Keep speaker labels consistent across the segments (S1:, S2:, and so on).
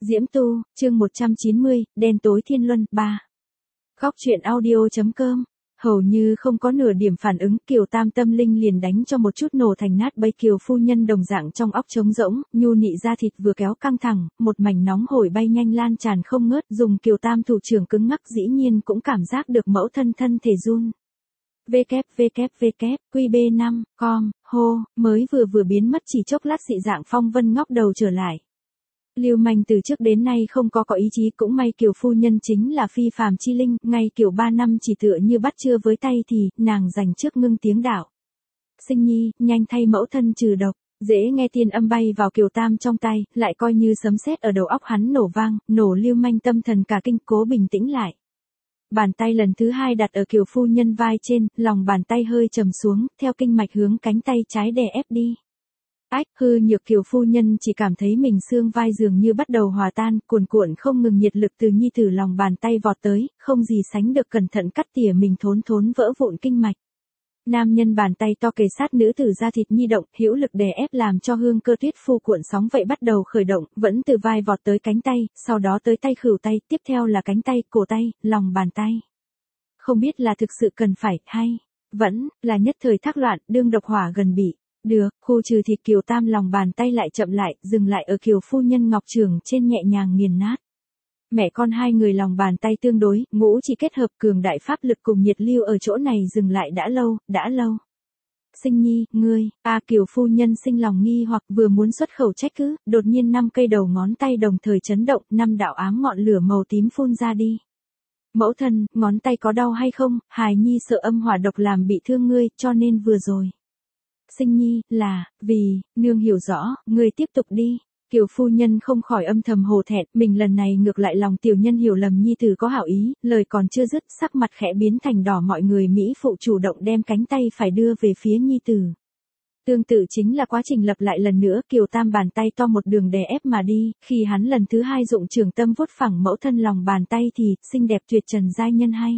S1: Diễm Tu, chương 190, đen tối thiên luân, 3. Góc truyện audio.com. Hầu như không có nửa điểm phản ứng, Kiều Tam tâm linh liền đánh cho một chút nổ thành nát bấy. Kiều phu nhân đồng dạng trong óc trống rỗng, nhu nị da thịt vừa kéo căng thẳng, một mảnh nóng hổi bay nhanh lan tràn không ngớt, dùng Kiều Tam thủ trưởng cứng ngắc dĩ nhiên cũng cảm giác được mẫu thân thân thể run. QB5, hô, mới vừa biến mất chỉ chốc lát dị dạng phong vân ngóc đầu trở lại. Lưu manh từ trước đến nay không có ý chí, cũng may Kiều phu nhân chính là phi phàm chi linh, ngay Kiều 3 năm chỉ tựa như bắt chưa với tay thì, nàng dành trước ngưng tiếng đạo. Sinh nhi, nhanh thay mẫu thân trừ độc, dễ nghe tiên âm bay vào Kiều Tam trong tay, lại coi như sấm sét ở đầu óc hắn nổ vang, nổ Lưu manh tâm thần cả kinh, cố bình tĩnh lại. Bàn tay lần thứ hai đặt ở Kiều phu nhân vai trên, lòng bàn tay hơi trầm xuống, theo kinh mạch hướng cánh tay trái đè ép đi. Ách, hư nhược Kiều phu nhân chỉ cảm thấy mình xương vai dường như bắt đầu hòa tan, cuồn cuộn không ngừng nhiệt lực từ nhi tử lòng bàn tay vọt tới, không gì sánh được cẩn thận cắt tỉa mình thốn vỡ vụn kinh mạch. Nam nhân bàn tay to kề sát nữ tử da thịt nhi động, hữu lực đè ép làm cho hương cơ tuyết phu cuộn sóng vậy bắt đầu khởi động, vẫn từ vai vọt tới cánh tay, sau đó tới tay khuỷu tay, tiếp theo là cánh tay, cổ tay, lòng bàn tay. Không biết là thực sự cần phải, hay vẫn là nhất thời thác loạn, đương độc hỏa gần bị. Được, khu trừ thịt Kiều Tam lòng bàn tay lại chậm lại, dừng lại ở Kiều phu nhân ngọc trường trên nhẹ nhàng nghiền nát. Mẹ con hai người lòng bàn tay tương đối, ngũ chỉ kết hợp cường đại pháp lực cùng nhiệt lưu ở chỗ này dừng lại đã lâu. Sinh nhi, ngươi, Kiều phu nhân sinh lòng nghi hoặc vừa muốn xuất khẩu trách cứ, đột nhiên 5 cây đầu ngón tay đồng thời chấn động, 5 đạo ám ngọn lửa màu tím phun ra đi. Mẫu thân, ngón tay có đau hay không, hài nhi sợ âm hỏa độc làm bị thương ngươi, cho nên vừa rồi. Sinh nhi, là, vì, nương hiểu rõ, ngươi tiếp tục đi. Kiều phu nhân không khỏi âm thầm hổ thẹn, mình lần này ngược lại lòng tiểu nhân hiểu lầm nhi tử có hảo ý, lời còn chưa dứt, sắc mặt khẽ biến thành đỏ, mọi người Mỹ phụ chủ động đem cánh tay phải đưa về phía nhi tử. Tương tự chính là quá trình lặp lại lần nữa, Kiều Tam bàn tay to một đường đè ép mà đi, khi hắn lần thứ hai dụng trường tâm vuốt phẳng mẫu thân lòng bàn tay thì, xinh đẹp tuyệt trần giai nhân hay.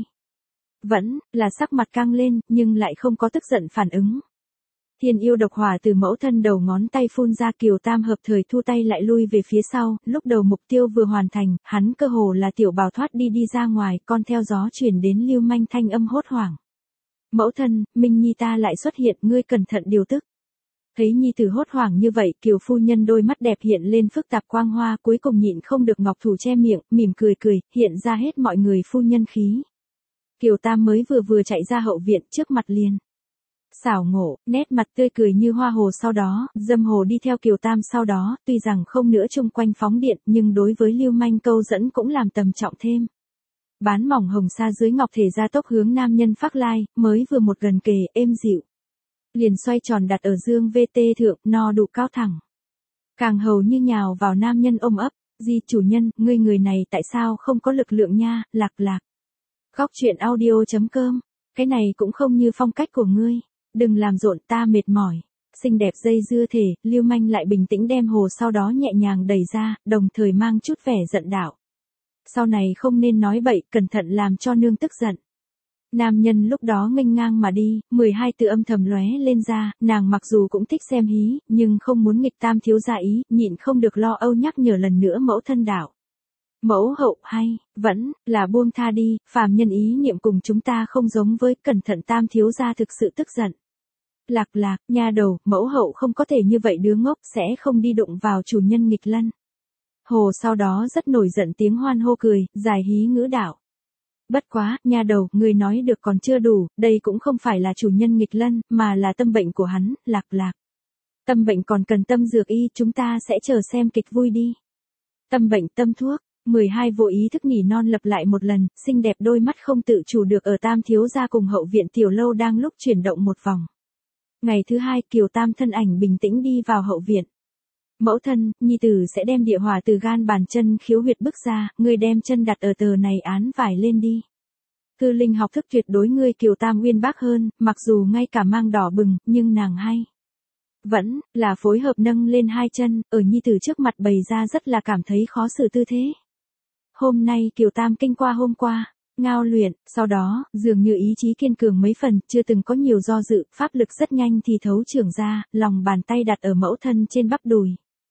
S1: Vẫn, là sắc mặt căng lên, nhưng lại không có tức giận phản ứng. Thiên yêu độc hỏa từ mẫu thân đầu ngón tay phun ra, Kiều Tam hợp thời thu tay lại lui về phía sau, lúc đầu mục tiêu vừa hoàn thành, hắn cơ hồ là tiểu bào thoát đi ra ngoài, con theo gió chuyển đến lưu manh thanh âm hốt hoảng. Mẫu thân, Minh Nhi ta lại xuất hiện, ngươi cẩn thận điều tức. Thấy nhi tử hốt hoảng như vậy, Kiều phu nhân đôi mắt đẹp hiện lên phức tạp quang hoa, cuối cùng nhịn không được ngọc thủ che miệng, mỉm cười, hiện ra hết mọi người phu nhân khí. Kiều Tam mới vừa chạy ra hậu viện, trước mặt liền. Xảo ngộ, nét mặt tươi cười như hoa hồ, sau đó, dâm hồ đi theo Kiều Tam sau đó, tuy rằng không nữa chung quanh phóng điện, nhưng đối với lưu manh câu dẫn cũng làm tầm trọng thêm. Bán mỏng hồng sa dưới ngọc thể ra tốc hướng nam nhân phác lai, mới vừa một gần kề, êm dịu. Liền xoay tròn đặt ở dương VT thượng, no đủ cao thẳng. Càng hầu như nhào vào nam nhân ôm ấp, di chủ nhân, ngươi người này tại sao không có lực lượng nha, lạc. Góc truyện audio.com, cái này cũng không như phong cách của ngươi. Đừng làm rộn, ta mệt mỏi. Xinh đẹp dây dưa thể, lưu manh lại bình tĩnh đem hồ sau đó nhẹ nhàng đẩy ra, đồng thời mang chút vẻ giận đạo. Sau này không nên nói bậy, cẩn thận làm cho nương tức giận. Nam nhân lúc đó nghênh ngang mà đi, 12 từ âm thầm lóe lên ra, nàng mặc dù cũng thích xem hí, nhưng không muốn nghịch Tam thiếu gia ý, nhịn không được lo âu nhắc nhở lần nữa mẫu thân đạo. Mẫu hậu hay, vẫn, là buông tha đi, phàm nhân ý niệm cùng chúng ta không giống với, cẩn thận Tam thiếu gia thực sự tức giận. Lạc, nha đầu, mẫu hậu không có thể như vậy đứa ngốc, sẽ không đi đụng vào chủ nhân nghịch lân. Hồ sau đó rất nổi giận tiếng hoan hô cười, dài hí ngữ đạo. Bất quá, nha đầu, người nói được còn chưa đủ, đây cũng không phải là chủ nhân nghịch lân, mà là tâm bệnh của hắn, lạc. Tâm bệnh còn cần tâm dược y, chúng ta sẽ chờ xem kịch vui đi. Tâm bệnh tâm thuốc, 12 vô ý thức nhỉ non lặp lại một lần, xinh đẹp đôi mắt không tự chủ được ở Tam thiếu gia cùng hậu viện tiểu lâu đang lúc chuyển động một vòng. Ngày thứ hai, Kiều Tam thân ảnh bình tĩnh đi vào hậu viện. Mẫu thân, nhi tử sẽ đem địa hỏa từ gan bàn chân khiếu huyệt bức ra, ngươi đem chân đặt ở tờ này án vải lên đi. Cư linh học thức tuyệt đối ngươi Kiều Tam uyên bác hơn, mặc dù ngay cả mang đỏ bừng, nhưng nàng hay. Vẫn, là phối hợp nâng lên hai chân, ở nhi tử trước mặt bày ra rất là cảm thấy khó xử tư thế. Hôm nay Kiều Tam kinh qua hôm qua. Ngao luyện, sau đó, dường như ý chí kiên cường mấy phần, chưa từng có nhiều do dự, pháp lực rất nhanh thì thấu trưởng ra, lòng bàn tay đặt ở mẫu thân trên bắp đùi.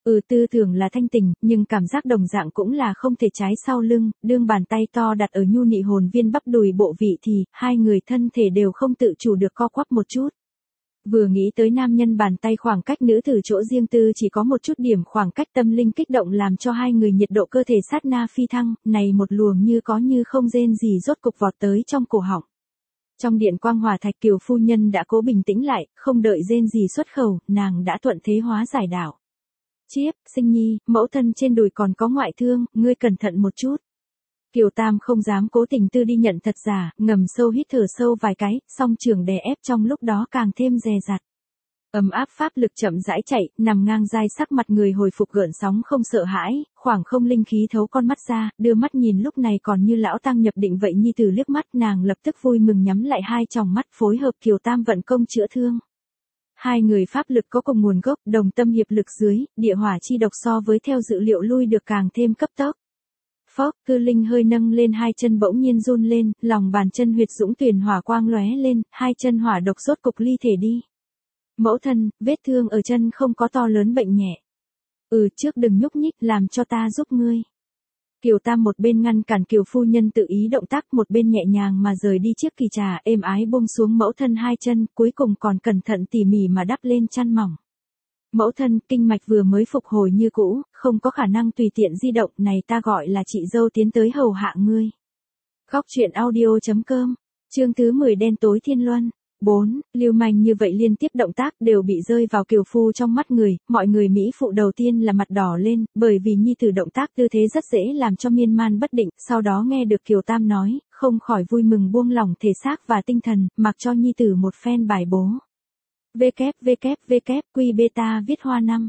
S1: Tư tưởng là thanh tỉnh, nhưng cảm giác đồng dạng cũng là không thể trái sau lưng, đương bàn tay to đặt ở nhu nị hồn viên bắp đùi bộ vị thì, hai người thân thể đều không tự chủ được co quắp một chút. Vừa nghĩ tới nam nhân bàn tay khoảng cách nữ tử chỗ riêng tư chỉ có một chút điểm khoảng cách, tâm linh kích động làm cho hai người nhiệt độ cơ thể sát na phi thăng, này một luồng như có như không rên gì rốt cục vọt tới trong cổ họng. Trong điện quang hỏa thạch Kiều phu nhân đã cố bình tĩnh lại, không đợi rên gì xuất khẩu, nàng đã thuận thế hóa giải đạo. Chiếp, Sinh Nhi, mẫu thân trên đùi còn có ngoại thương, ngươi cẩn thận một chút. Kiều Tam không dám cố tình tư đi nhận thật giả, ngầm sâu hít thở sâu vài cái, song trường đè ép trong lúc đó càng thêm dè dặt. Ấm áp pháp lực chậm rãi chạy, nằm ngang dai sắc mặt người hồi phục gợn sóng không sợ hãi, khoảng không linh khí thấu con mắt ra, đưa mắt nhìn lúc này còn như lão tăng nhập định vậy nhi tử liếc mắt, nàng lập tức vui mừng nhắm lại hai tròng mắt phối hợp Kiều Tam vận công chữa thương. Hai người pháp lực có cùng nguồn gốc, đồng tâm hiệp lực dưới, địa hỏa chi độc so với theo dự liệu lui được càng thêm cấp tốc. Phốc, Cư Linh hơi nâng lên hai chân bỗng nhiên run lên, lòng bàn chân huyệt dũng tuyển hỏa quang lóe lên, hai chân hỏa độc rốt cục ly thể đi. Mẫu thân, vết thương ở chân không có to lớn bệnh nhẹ. Trước đừng nhúc nhích, làm cho ta giúp ngươi. Kiều Tam một bên ngăn cản Kiều phu nhân tự ý động tác, một bên nhẹ nhàng mà rời đi chiếc kỳ trà, êm ái buông xuống mẫu thân hai chân, cuối cùng còn cẩn thận tỉ mỉ mà đắp lên chăn mỏng. Mẫu thân, kinh mạch vừa mới phục hồi như cũ, không có khả năng tùy tiện di động, này ta gọi là chị dâu tiến tới hầu hạ ngươi. Góc truyện audio.com, chương thứ 10 đen tối thiên luân. 4. Lưu manh như vậy liên tiếp động tác đều bị rơi vào Kiều phu trong mắt người, mọi người Mỹ phụ đầu tiên là mặt đỏ lên, bởi vì nhi tử động tác tư thế rất dễ làm cho miên man bất định, sau đó nghe được Kiều Tam nói, không khỏi vui mừng buông lỏng thể xác và tinh thần, mặc cho nhi tử một phen bài bố. Q beta viết hoa 5.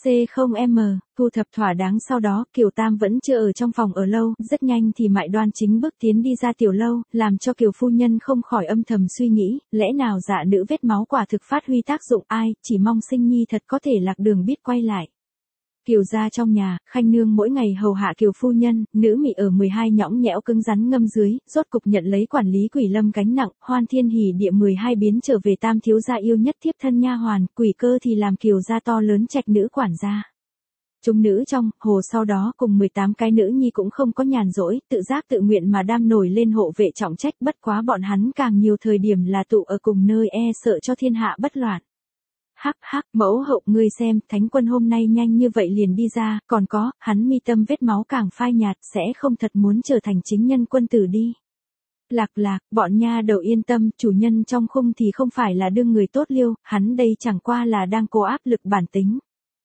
S1: C0M, thu thập thỏa đáng sau đó, Kiều Tam vẫn chưa ở trong phòng ở lâu, rất nhanh thì Mại Đoan chính bước tiến đi ra tiểu lâu, làm cho Kiều phu nhân không khỏi âm thầm suy nghĩ, lẽ nào dạ nữ vết máu quả thực phát huy tác dụng, ai, chỉ mong Sinh Nhi thật có thể lạc đường biết quay lại. Kiều gia trong nhà, Khanh nương mỗi ngày hầu hạ Kiều phu nhân, nữ mị ở 12 nhõng nhẽo cứng rắn ngâm dưới, rốt cục nhận lấy quản lý Quỷ Lâm gánh nặng, Hoan Thiên Hỉ Địa 12 biến trở về Tam thiếu gia yêu nhất thiếp thân nha hoàn, Quỷ Cơ thì làm Kiều gia to lớn trạch nữ quản gia. Chúng nữ trong hồ sau đó cùng 18 cái nữ nhi cũng không có nhàn rỗi, tự giác tự nguyện mà đam nổi lên hộ vệ trọng trách, bất quá bọn hắn càng nhiều thời điểm là tụ ở cùng nơi e sợ cho thiên hạ bất loạn. Hắc, mẫu hậu ngươi xem, Thánh Quân hôm nay nhanh như vậy liền đi ra, còn có, hắn mi tâm vết máu càng phai nhạt, sẽ không thật muốn trở thành chính nhân quân tử đi. Lạc, bọn nha đầu yên tâm, chủ nhân trong khung thì không phải là đương người tốt liêu, hắn đây chẳng qua là đang cố áp lực bản tính.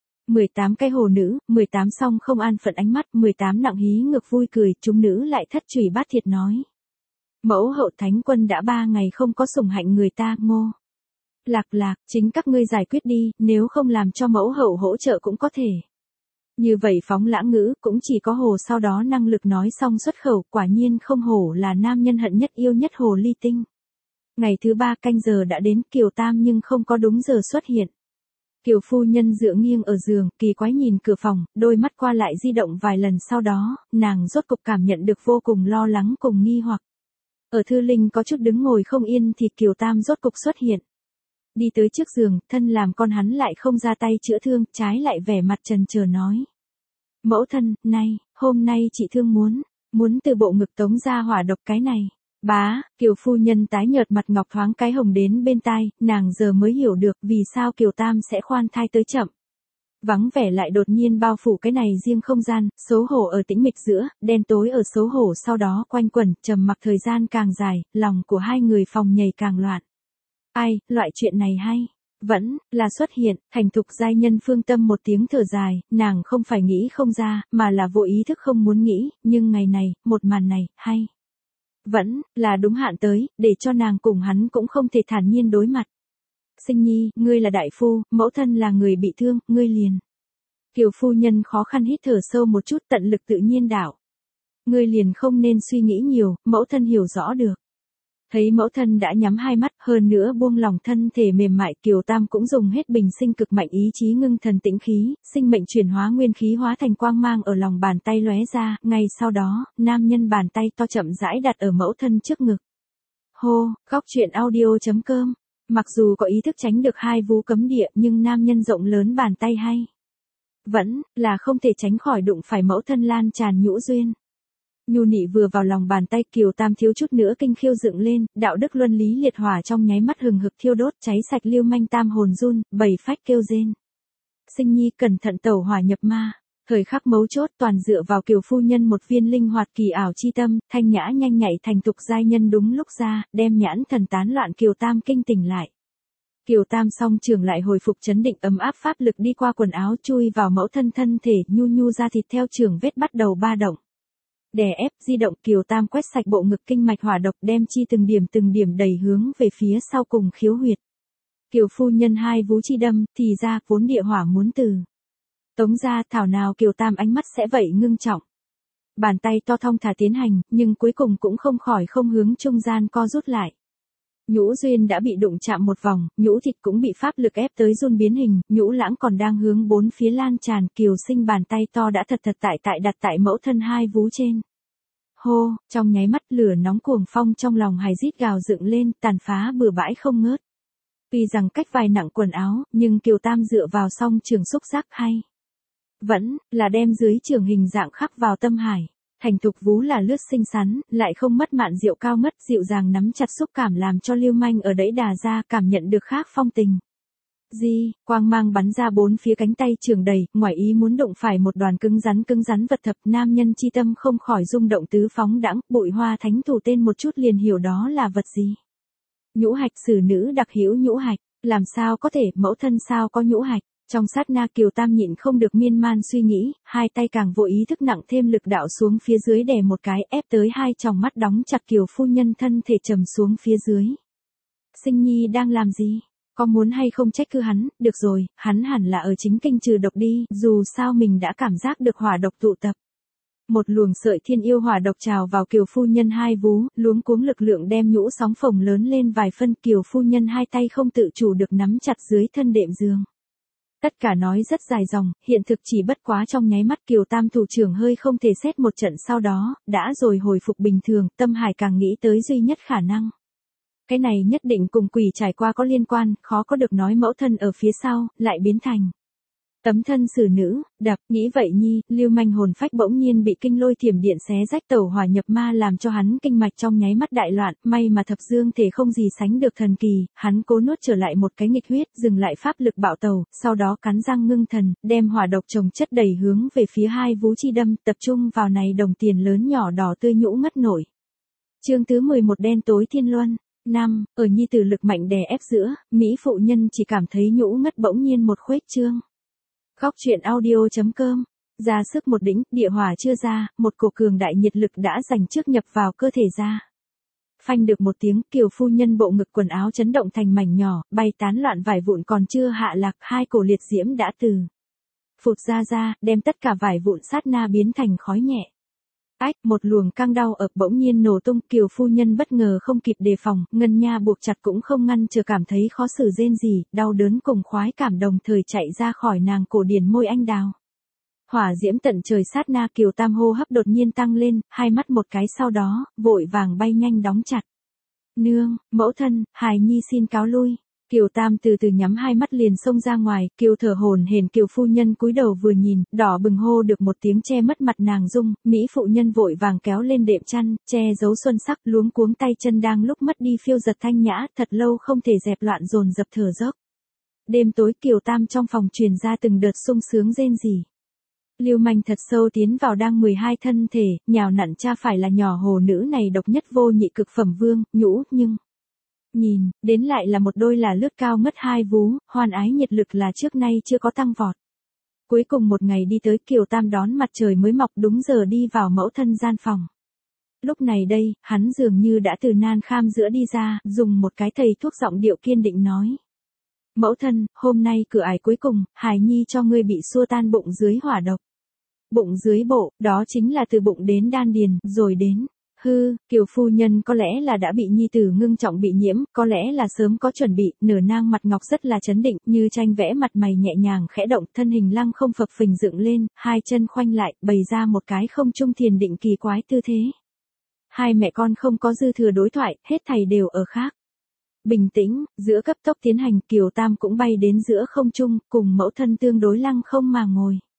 S1: 18 cái hồ nữ, 18 song không an phận ánh mắt, 18 nặng hí ngược vui cười, chúng nữ lại thất chủy bát thiệt nói. Mẫu hậu Thánh Quân đã 3 ngày không có sủng hạnh người ta, ngô. Lạc, chính các ngươi giải quyết đi, nếu không làm cho mẫu hậu hỗ trợ cũng có thể. Như vậy phóng lãng ngữ, cũng chỉ có hồ sau đó năng lực nói xong xuất khẩu, quả nhiên không hổ là nam nhân hận nhất yêu nhất hồ ly tinh. Ngày thứ 3 canh giờ đã đến, Kiều Tam nhưng không có đúng giờ xuất hiện. Kiều phu nhân dựa nghiêng ở giường, kỳ quái nhìn cửa phòng, đôi mắt qua lại di động vài lần sau đó, nàng rốt cục cảm nhận được vô cùng lo lắng cùng nghi hoặc. Ở Thư Linh có chút đứng ngồi không yên thì Kiều Tam rốt cục xuất hiện. Đi tới trước giường, thân làm con hắn lại không ra tay chữa thương, trái lại vẻ mặt trần chờ nói. Mẫu thân, hôm nay chị thương muốn từ bộ ngực tống ra hỏa độc cái này. Bá, Kiều phu nhân tái nhợt mặt ngọc thoáng cái hồng đến bên tai, nàng giờ mới hiểu được vì sao Kiều Tam sẽ khoan thai tới chậm. Vắng vẻ lại đột nhiên bao phủ cái này riêng không gian, xấu hổ ở tĩnh mịch giữa, đen tối ở xấu hổ sau đó quanh quẩn, trầm mặc thời gian càng dài, lòng của hai người phòng nhảy càng loạn. Ai, loại chuyện này hay. Vẫn, là xuất hiện, thành thục giai nhân Phương Tâm một tiếng thở dài, nàng không phải nghĩ không ra, mà là vô ý thức không muốn nghĩ, nhưng ngày này, một màn này, hay. Vẫn, là đúng hạn tới, để cho nàng cùng hắn cũng không thể thản nhiên đối mặt. Sinh Nhi, ngươi là đại phu, mẫu thân là người bị thương, ngươi liền. Kiều phu nhân khó khăn hít thở sâu một chút, tận lực tự nhiên đạo. Ngươi liền không nên suy nghĩ nhiều, mẫu thân hiểu rõ được. Thấy mẫu thân đã nhắm hai mắt, hơn nữa buông lòng thân thể mềm mại, Kiều Tam cũng dùng hết bình sinh cực mạnh ý chí ngưng thần tĩnh khí, sinh mệnh chuyển hóa nguyên khí hóa thành quang mang ở lòng bàn tay lóe ra, ngay sau đó, nam nhân bàn tay to chậm rãi đặt ở mẫu thân trước ngực. Hô, góc truyện audio.com, mặc dù có ý thức tránh được hai vú cấm địa nhưng nam nhân rộng lớn bàn tay hay. Vẫn là không thể tránh khỏi đụng phải mẫu thân lan tràn nhũ duyên. Nhu nị vừa vào lòng bàn tay Kiều Tam thiếu chút nữa kinh khiêu dựng lên, đạo đức luân lý liệt hỏa trong nháy mắt hừng hực thiêu đốt cháy sạch Lưu Manh tam hồn run, bầy phách kêu rên. Sinh nhi cẩn thận tẩu hỏa nhập ma. Thời khắc mấu chốt toàn dựa vào Kiều phu nhân một viên linh hoạt kỳ ảo chi tâm, thanh nhã nhanh nhạy thành tục giai nhân đúng lúc ra, đem nhãn thần tán loạn Kiều Tam kinh tỉnh lại. Kiều Tam song trường lại hồi phục chấn định ấm áp pháp lực đi qua quần áo chui vào mẫu thân thân thể, nhu nhu ra thịt theo trường vết bắt đầu ba động. Đè ép di động Kiều Tam quét sạch bộ ngực kinh mạch hỏa độc đem chi từng điểm đẩy hướng về phía sau cùng khiếu huyệt. Kiều phu nhân hai vú chi đâm, thì ra vốn địa hỏa muốn từ. Tống ra thảo nào Kiều Tam ánh mắt sẽ vậy ngưng trọng. Bàn tay to thong thả tiến hành, nhưng cuối cùng cũng không khỏi không hướng trung gian co rút lại. Nhũ duyên đã bị đụng chạm một vòng, nhũ thịt cũng bị pháp lực ép tới run biến hình, nhũ lãng còn đang hướng bốn phía lan tràn Kiều sinh bàn tay to đã thật tại đặt tại mẫu thân hai vú trên. Hô, trong nháy mắt lửa nóng cuồng phong trong lòng hài rít gào dựng lên, tàn phá bừa bãi không ngớt. Tuy rằng cách vài nặng quần áo, nhưng Kiều Tam dựa vào song trường xúc giác hay. Vẫn là đem dưới trường hình dạng khắc vào tâm hải. Thành thục vú là lướt xinh xắn, lại không mất mạn diệu cao ngất dịu dàng nắm chặt xúc cảm làm cho Lưu Manh ở đẫy đà ra cảm nhận được khác phong tình. Quang mang bắn ra bốn phía cánh tay trường đầy, ngoài ý muốn đụng phải một đoàn cứng rắn vật thập nam nhân chi tâm không khỏi rung động tứ phóng đãng, bụi hoa thánh thủ tên một chút liền hiểu đó là vật gì. Nhũ hạch xử nữ đặc hữu nhũ hạch, làm sao có thể mẫu thân sao có nhũ hạch. Trong sát na Kiều Tam nhịn không được miên man suy nghĩ, hai tay càng vô ý thức nặng thêm lực đạo xuống phía dưới đè một cái ép tới hai tròng mắt đóng chặt Kiều phu nhân thân thể trầm xuống phía dưới. Sinh nhi đang làm gì? Có muốn hay không trách cứ hắn, được rồi, hắn hẳn là ở chính kinh trừ độc đi, dù sao mình đã cảm giác được hỏa độc tụ tập. Một luồng sợi thiên yêu hỏa độc trào vào Kiều phu nhân hai vú, luống cuống lực lượng đem nhũ sóng phồng lớn lên vài phân Kiều phu nhân hai tay không tự chủ được nắm chặt dưới thân đệm giường. Tất cả nói rất dài dòng, hiện thực chỉ bất quá trong nháy mắt Kiều Tam thủ trưởng hơi không thể xét một trận sau đó, đã rồi hồi phục bình thường, tâm hải càng nghĩ tới duy nhất khả năng. Cái này nhất định cùng quỷ trải qua có liên quan, khó có được nói mẫu thân ở phía sau, lại biến thành. Tấm thân xử nữ, đập, nghĩ vậy nhi, Lưu Manh hồn phách bỗng nhiên bị kinh lôi thiểm điện xé rách tẩu hỏa nhập ma làm cho hắn kinh mạch trong nháy mắt đại loạn, may mà thập dương thể không gì sánh được thần kỳ, hắn cố nuốt trở lại một cái nghịch huyết, dừng lại pháp lực bạo tẩu, sau đó cắn răng ngưng thần, đem hỏa độc chồng chất đẩy hướng về phía hai vú chi đâm, tập trung vào này đồng tiền lớn nhỏ đỏ tươi nhũ ngất nổi. Chương thứ 11 đen tối thiên luân. Ở nhi tử lực mạnh đè ép giữa, mỹ phụ nhân chỉ cảm thấy nhũ ngất bỗng nhiên một khuếch trương. Khóc chuyện audio.com, ra sức một đỉnh, địa hỏa chưa ra, một cổ cường đại nhiệt lực đã giành trước nhập vào cơ thể ra. Phanh được một tiếng, Kiều phu nhân bộ ngực quần áo chấn động thành mảnh nhỏ, bay tán loạn vải vụn còn chưa hạ lạc, hai cổ liệt diễm đã từ phụt ra, đem tất cả vải vụn sát na biến thành khói nhẹ. Một luồng căng đau ập bỗng nhiên nổ tung, Kiều phu nhân bất ngờ không kịp đề phòng, ngân nha buộc chặt cũng không ngăn chờ cảm thấy khó xử rên gì, đau đớn cùng khoái cảm đồng thời chạy ra khỏi nàng cổ điển môi anh đào. Hỏa diễm tận trời sát na Kiều Tam hô hấp đột nhiên tăng lên, hai mắt một cái sau đó, vội vàng bay nhanh đóng chặt. Nương, mẫu thân, hài nhi xin cáo lui. Kiều Tam từ từ nhắm hai mắt liền xông ra ngoài, Kiều thở hổn hển Kiều phu nhân cúi đầu vừa nhìn, đỏ bừng hô được một tiếng che mất mặt nàng dung, mỹ phụ nhân vội vàng kéo lên đệm chăn, che giấu xuân sắc, luống cuống tay chân đang lúc mất đi phiêu giật thanh nhã, thật lâu không thể dẹp loạn dồn dập thở dốc. Đêm tối Kiều Tam trong phòng truyền ra từng đợt sung sướng rên rỉ. Lưu Manh thật sâu tiến vào đang 12 thân thể, nhào nặn cha phải là nhỏ hồ nữ này độc nhất vô nhị cực phẩm vương, nhũ, nhưng nhìn, đến lại là một đôi là lướt cao ngất hai vú, hoan ái nhiệt lực là trước nay chưa có tăng vọt. Cuối cùng một ngày đi tới Kiều Tam đón mặt trời mới mọc đúng giờ đi vào mẫu thân gian phòng. Lúc này đây, hắn dường như đã từ nan kham giữa đi ra, dùng một cái thầy thuốc giọng điệu kiên định nói. Mẫu thân, hôm nay cửa ải cuối cùng, hài nhi cho ngươi bị xua tan bụng dưới hỏa độc. Bụng dưới bộ, đó chính là từ bụng đến đan điền, rồi đến. Kiều phu nhân có lẽ là đã bị nhi tử ngưng trọng bị nhiễm, có lẽ là sớm có chuẩn bị, nửa nang mặt ngọc rất là chấn định, như tranh vẽ mặt mày nhẹ nhàng khẽ động, thân hình lăng không phập phình dựng lên, hai chân khoanh lại, bày ra một cái không trung thiền định kỳ quái tư thế. Hai mẹ con không có dư thừa đối thoại, hết thảy đều ở khác. Bình tĩnh, giữa cấp tốc tiến hành, Kiều Tam cũng bay đến giữa không trung, cùng mẫu thân tương đối lăng không mà ngồi.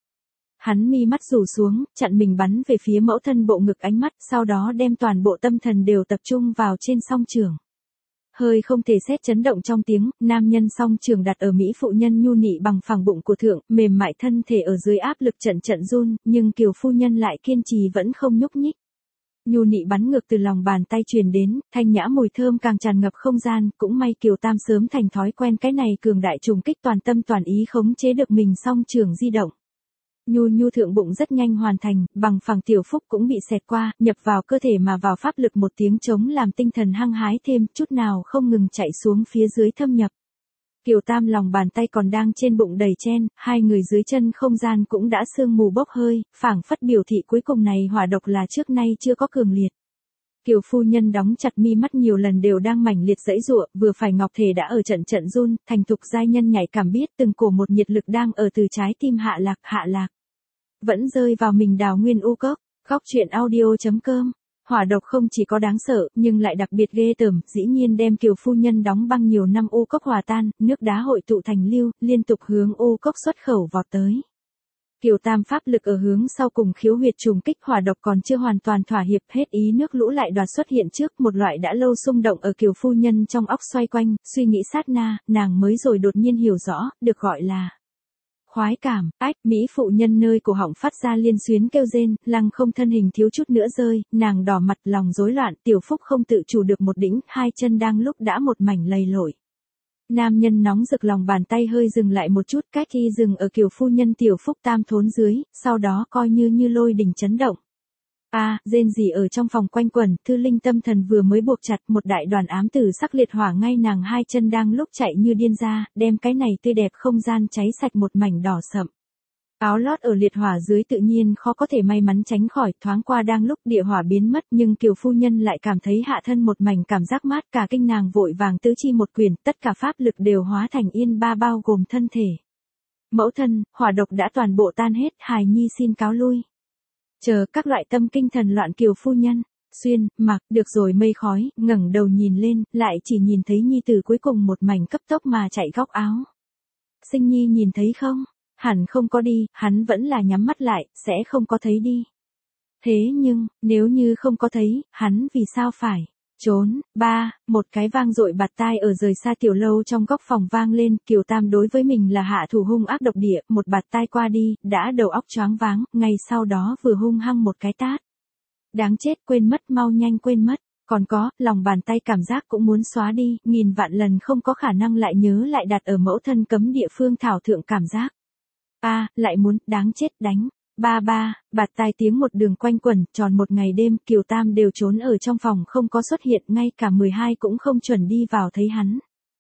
S1: Hắn mi mắt rủ xuống, chặn mình bắn về phía mẫu thân bộ ngực ánh mắt, sau đó đem toàn bộ tâm thần đều tập trung vào trên song trường. Hơi không thể xét chấn động trong tiếng, nam nhân song trường đặt ở mỹ phụ nhân nhu nị bằng phẳng bụng của thượng, mềm mại thân thể ở dưới áp lực trận trận run, nhưng Kiều phu nhân lại kiên trì vẫn không nhúc nhích. Nhu nị bắn ngược từ lòng bàn tay truyền đến, thanh nhã mùi thơm càng tràn ngập không gian, cũng may Kiều Tam sớm thành thói quen cái này cường đại trùng kích toàn tâm toàn ý khống chế được mình song trường di động. Nhu thượng bụng rất nhanh hoàn thành, bằng phẳng tiểu phúc cũng bị xẹt qua, nhập vào cơ thể mà vào pháp lực một tiếng trống làm tinh thần hăng hái thêm, chút nào không ngừng chạy xuống phía dưới thâm nhập. Kiều Tam lòng bàn tay còn đang trên bụng đầy chen, hai người dưới chân không gian cũng đã sương mù bốc hơi, phảng phất biểu thị cuối cùng này hỏa độc là trước nay chưa có cường liệt. Kiều phu nhân đóng chặt mi mắt nhiều lần đều đang mảnh liệt giãy giụa, vừa phải ngọc thể đã ở trận trận run, thành thục giai nhân nhạy cảm biết từng cổ một nhiệt lực đang ở từ trái tim hạ lạc. Vẫn rơi vào mình đào nguyên u cốc, góc truyện audio.com. Hỏa độc không chỉ có đáng sợ, nhưng lại đặc biệt ghê tởm, dĩ nhiên đem Kiều phu nhân đóng băng nhiều năm u cốc hòa tan, nước đá hội tụ thành lưu, liên tục hướng u cốc xuất khẩu vọt tới. Kiều Tam pháp lực ở hướng sau cùng khiếu huyệt trùng kích hỏa độc còn chưa hoàn toàn thỏa hiệp, hết ý nước lũ lại đoạt xuất hiện trước, một loại đã lâu xung động ở Kiều phu nhân trong óc xoay quanh, suy nghĩ sát na, nàng mới rồi đột nhiên hiểu rõ, được gọi là khoái cảm. Mỹ phụ nhân nơi cổ họng phát ra liên xuyến kêu rên, lăng không thân hình thiếu chút nữa rơi, nàng đỏ mặt lòng rối loạn, tiểu phúc không tự chủ được một đỉnh, hai chân đang lúc đã một mảnh lầy lội. Nam nhân nóng rực lòng bàn tay hơi dừng lại một chút, cách khi dừng ở Kiều phu nhân tiểu phúc tam thốn dưới, sau đó coi như lôi đình chấn động. Rên gì ở trong phòng quanh quẩn, thư linh tâm thần vừa mới buộc chặt, một đại đoàn ám tử sắc liệt hỏa ngay nàng hai chân đang lúc chạy như điên ra, đem cái này tươi đẹp không gian cháy sạch một mảnh đỏ sậm. Áo lót ở liệt hỏa dưới tự nhiên khó có thể may mắn tránh khỏi, thoáng qua đang lúc địa hỏa biến mất, nhưng Kiều phu nhân lại cảm thấy hạ thân một mảnh cảm giác mát, cả kinh nàng vội vàng tứ chi một quyền, tất cả pháp lực đều hóa thành yên ba bao gồm thân thể. Mẫu thân, hỏa độc đã toàn bộ tan hết, hài nhi xin cáo lui. Chờ các loại tâm kinh thần loạn Kiều phu nhân, xuyên, mặc, được rồi mây khói, ngẩng đầu nhìn lên, lại chỉ nhìn thấy nhi tử cuối cùng một mảnh cấp tốc mà chạy góc áo. Sinh nhi nhìn thấy không? Hẳn không có đi, hắn vẫn là nhắm mắt lại, sẽ không có thấy đi. Thế nhưng, nếu như không có thấy, hắn vì sao phải trốn? Một cái vang dội bạt tai ở rời xa tiểu lâu trong góc phòng vang lên, Kiều Tam đối với mình là hạ thủ hung ác độc địa, một bạt tai qua đi, đã đầu óc choáng váng, ngay sau đó vừa hung hăng một cái tát. Đáng chết, quên mất, mau nhanh quên mất. Còn có, lòng bàn tay cảm giác cũng muốn xóa đi, nghìn vạn lần không có khả năng lại nhớ lại đặt ở mẫu thân cấm địa phương thảo thượng cảm giác. Lại muốn, đáng chết, đánh. Bạt tai tiếng một đường quanh quẩn, tròn một ngày đêm, Kiều Tam đều trốn ở trong phòng không có xuất hiện, ngay cả 12 cũng không chuẩn đi vào thấy hắn.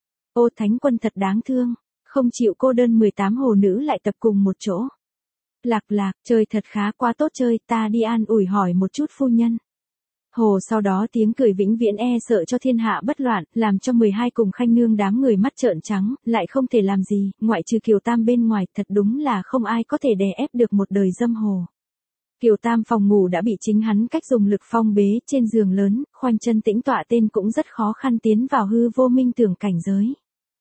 S1: Ô Thánh Quân thật đáng thương, không chịu cô đơn 18 hồ nữ lại tập cùng một chỗ. Lạc, chơi thật khá quá tốt chơi, ta đi an ủi hỏi một chút phu nhân. Hồ sau đó tiếng cười vĩnh viễn e sợ cho thiên hạ bất loạn, làm cho 12 cùng khanh nương đám người mắt trợn trắng, lại không thể làm gì, ngoại trừ Kiều Tam bên ngoài, thật đúng là không ai có thể đè ép được một đời dâm hồ. Kiều Tam phòng ngủ đã bị chính hắn cách dùng lực phong bế, trên giường lớn, khoanh chân tĩnh tọa tên cũng rất khó khăn tiến vào hư vô minh tưởng cảnh giới.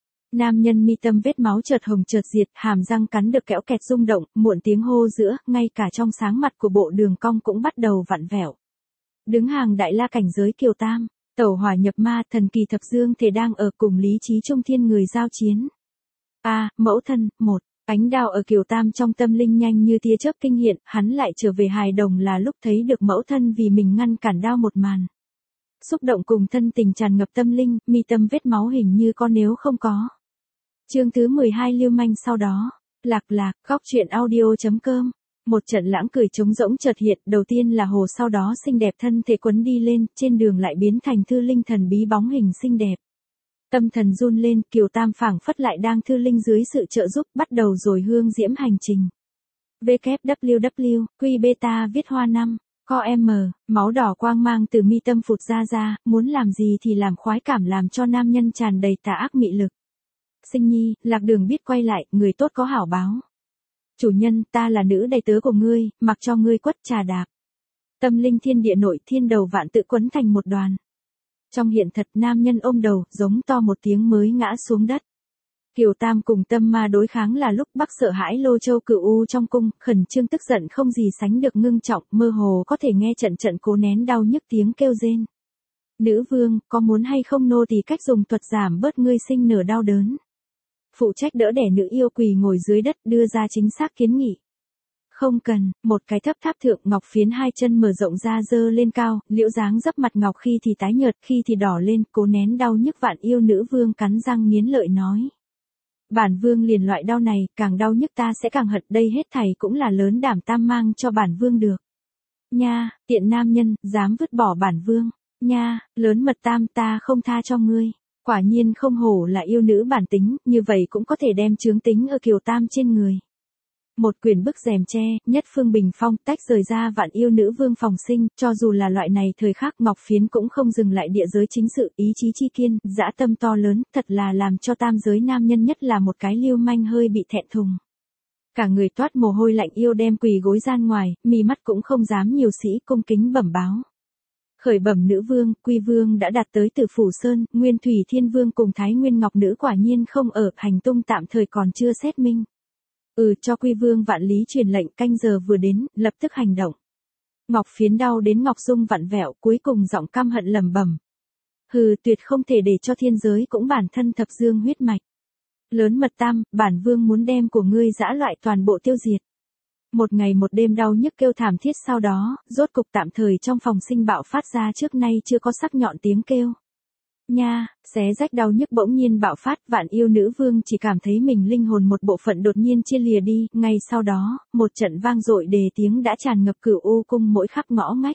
S1: Nam nhân mi tâm vết máu chợt hồng chợt diệt, hàm răng cắn được kẽo kẹt rung động, muộn tiếng hô giữa, ngay cả trong sáng mặt của bộ đường cong cũng bắt đầu vặn vẹo. Đứng hàng đại la cảnh giới Kiều Tam, tẩu hỏa nhập ma, thần kỳ thập dương thể đang ở cùng lý trí trung thiên người giao chiến. Mẫu thân, ánh đao ở Kiều Tam trong tâm linh nhanh như tia chớp kinh hiện, hắn lại trở về hài đồng là lúc thấy được mẫu thân vì mình ngăn cản đao một màn. Xúc động cùng thân tình tràn ngập tâm linh, mi tâm vết máu hình như có nếu không có. Chương thứ 12 lưu manh sau đó, lạc, góc truyện audio.com. Một trận lãng cười trống rỗng chợt hiện, đầu tiên là hồ sau đó xinh đẹp thân thể quấn đi lên, trên đường lại biến thành thư linh thần bí bóng hình xinh đẹp. Tâm thần run lên, Kiều Tam phảng phất lại đang thư linh dưới sự trợ giúp, bắt đầu rồi hương diễm hành trình. www, Q beta viết hoa 5, co m, máu đỏ quang mang từ mi tâm phụt ra, muốn làm gì thì làm, khoái cảm làm cho nam nhân tràn đầy tà ác mị lực. Sinh nhi, lạc đường biết quay lại, người tốt có hảo báo. Chủ nhân, ta là nữ đầy tớ của ngươi, mặc cho ngươi quất trà đạp. Tâm linh thiên địa nội thiên đầu vạn tự quấn thành một đoàn. Trong hiện thật nam nhân ôm đầu, giống to một tiếng mới ngã xuống đất. Kiều Tam cùng Tâm Ma đối kháng là lúc Bắc sợ hãi Lô Châu Cửu U trong cung, khẩn trương tức giận không gì sánh được ngưng trọng, mơ hồ có thể nghe trận trận cố nén đau nhức tiếng kêu rên. Nữ vương, có muốn hay không nô tỳ cách dùng thuật giảm bớt ngươi sinh nở đau đớn. Phụ trách đỡ đẻ nữ yêu quỳ ngồi dưới đất đưa ra chính xác kiến nghị. Không cần, một cái thấp tháp thượng ngọc phiến hai chân mở rộng ra dơ lên cao, liễu dáng dấp mặt ngọc khi thì tái nhợt khi thì đỏ lên, cố nén đau nhức vạn yêu nữ vương cắn răng nghiến lợi nói. Bản vương liền loại đau này, càng đau nhức ta sẽ càng hận, đây hết thảy cũng là lớn đảm tam mang cho bản vương được. Nha, tiện nam nhân, dám vứt bỏ bản vương. Nha, lớn mật tam ta không tha cho ngươi. Quả nhiên không hổ là yêu nữ bản tính, như vậy cũng có thể đem chướng tính ở Kiều Tam trên người. Một quyển bức rèm tre, nhất phương bình phong tách rời ra vạn yêu nữ vương phòng sinh, cho dù là loại này thời khắc ngọc phiến cũng không dừng lại địa giới chính sự, ý chí chi kiên, dã tâm to lớn, thật là làm cho tam giới nam nhân nhất là một cái lưu manh hơi bị thẹn thùng. Cả người toát mồ hôi lạnh yêu đem quỳ gối gian ngoài, mi mắt cũng không dám nhiều sĩ cung kính bẩm báo. Khởi bẩm nữ vương, Quy vương đã đạt tới Tử Phủ Sơn, Nguyên Thủy Thiên Vương cùng Thái Nguyên Ngọc Nữ quả nhiên không ở, hành tung tạm thời còn chưa xét minh. Cho Quy vương vạn lý truyền lệnh, canh giờ vừa đến, lập tức hành động. Ngọc phiến đau đến Ngọc Dung vặn vẹo, cuối cùng giọng căm hận lẩm bẩm. Hừ, tuyệt không thể để cho thiên giới cũng bản thân thập dương huyết mạch. Lớn mật tam, bản vương muốn đem của ngươi dã loại toàn bộ tiêu diệt. Một ngày một đêm đau nhức kêu thảm thiết sau đó, rốt cục tạm thời trong phòng sinh bạo phát ra trước nay chưa có sắc nhọn tiếng kêu. Nha, xé rách đau nhức bỗng nhiên bạo phát, vạn yêu nữ vương chỉ cảm thấy mình linh hồn một bộ phận đột nhiên chia lìa đi, ngay sau đó, một trận vang dội đề tiếng đã tràn ngập Cửu U cung mỗi khắp ngõ ngách.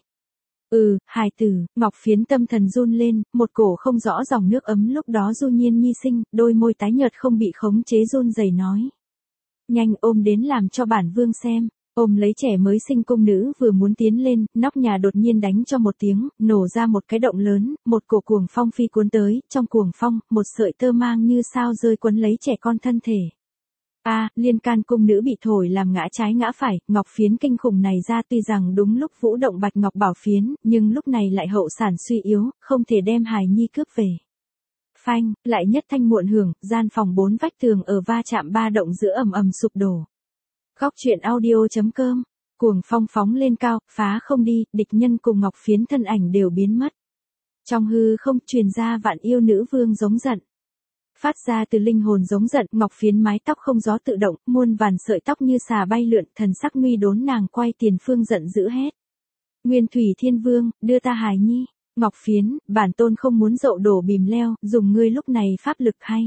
S1: Hài tử, ngọc phiến tâm thần run lên, một cổ không rõ dòng nước ấm lúc đó du nhiên nhi sinh, đôi môi tái nhợt không bị khống chế run rẩy nói. Nhanh ôm đến làm cho bản vương xem. Ôm lấy trẻ mới sinh cung nữ vừa muốn tiến lên, nóc nhà đột nhiên đánh cho một tiếng, nổ ra một cái động lớn, một cổ cuồng phong phi cuốn tới, trong cuồng phong, một sợi tơ mang như sao rơi quấn lấy trẻ con thân thể. Liên can cung nữ bị thổi làm ngã trái ngã phải, ngọc phiến kinh khủng này ra tuy rằng đúng lúc vũ động bạch ngọc bảo phiến, nhưng lúc này lại hậu sản suy yếu, không thể đem hài nhi cướp về. Phanh, lại nhất thanh muộn hưởng, gian phòng bốn vách tường ở va chạm ba động giữa ầm ầm sụp đổ. Góc truyện audio.com, cuồng phong phóng lên cao, phá không đi, địch nhân cùng ngọc phiến thân ảnh đều biến mất. Trong hư không truyền ra vạn yêu nữ vương giống giận. Phát ra từ linh hồn giống giận, ngọc phiến mái tóc không gió tự động, muôn vàn sợi tóc như xà bay lượn, thần sắc nguy đốn nàng quay tiền phương giận dữ hét. Nguyên Thủy Thiên Vương, đưa ta hài nhi. Ngọc phiến, bản tôn không muốn dậu đổ bìm leo, dùng ngươi lúc này pháp lực hay.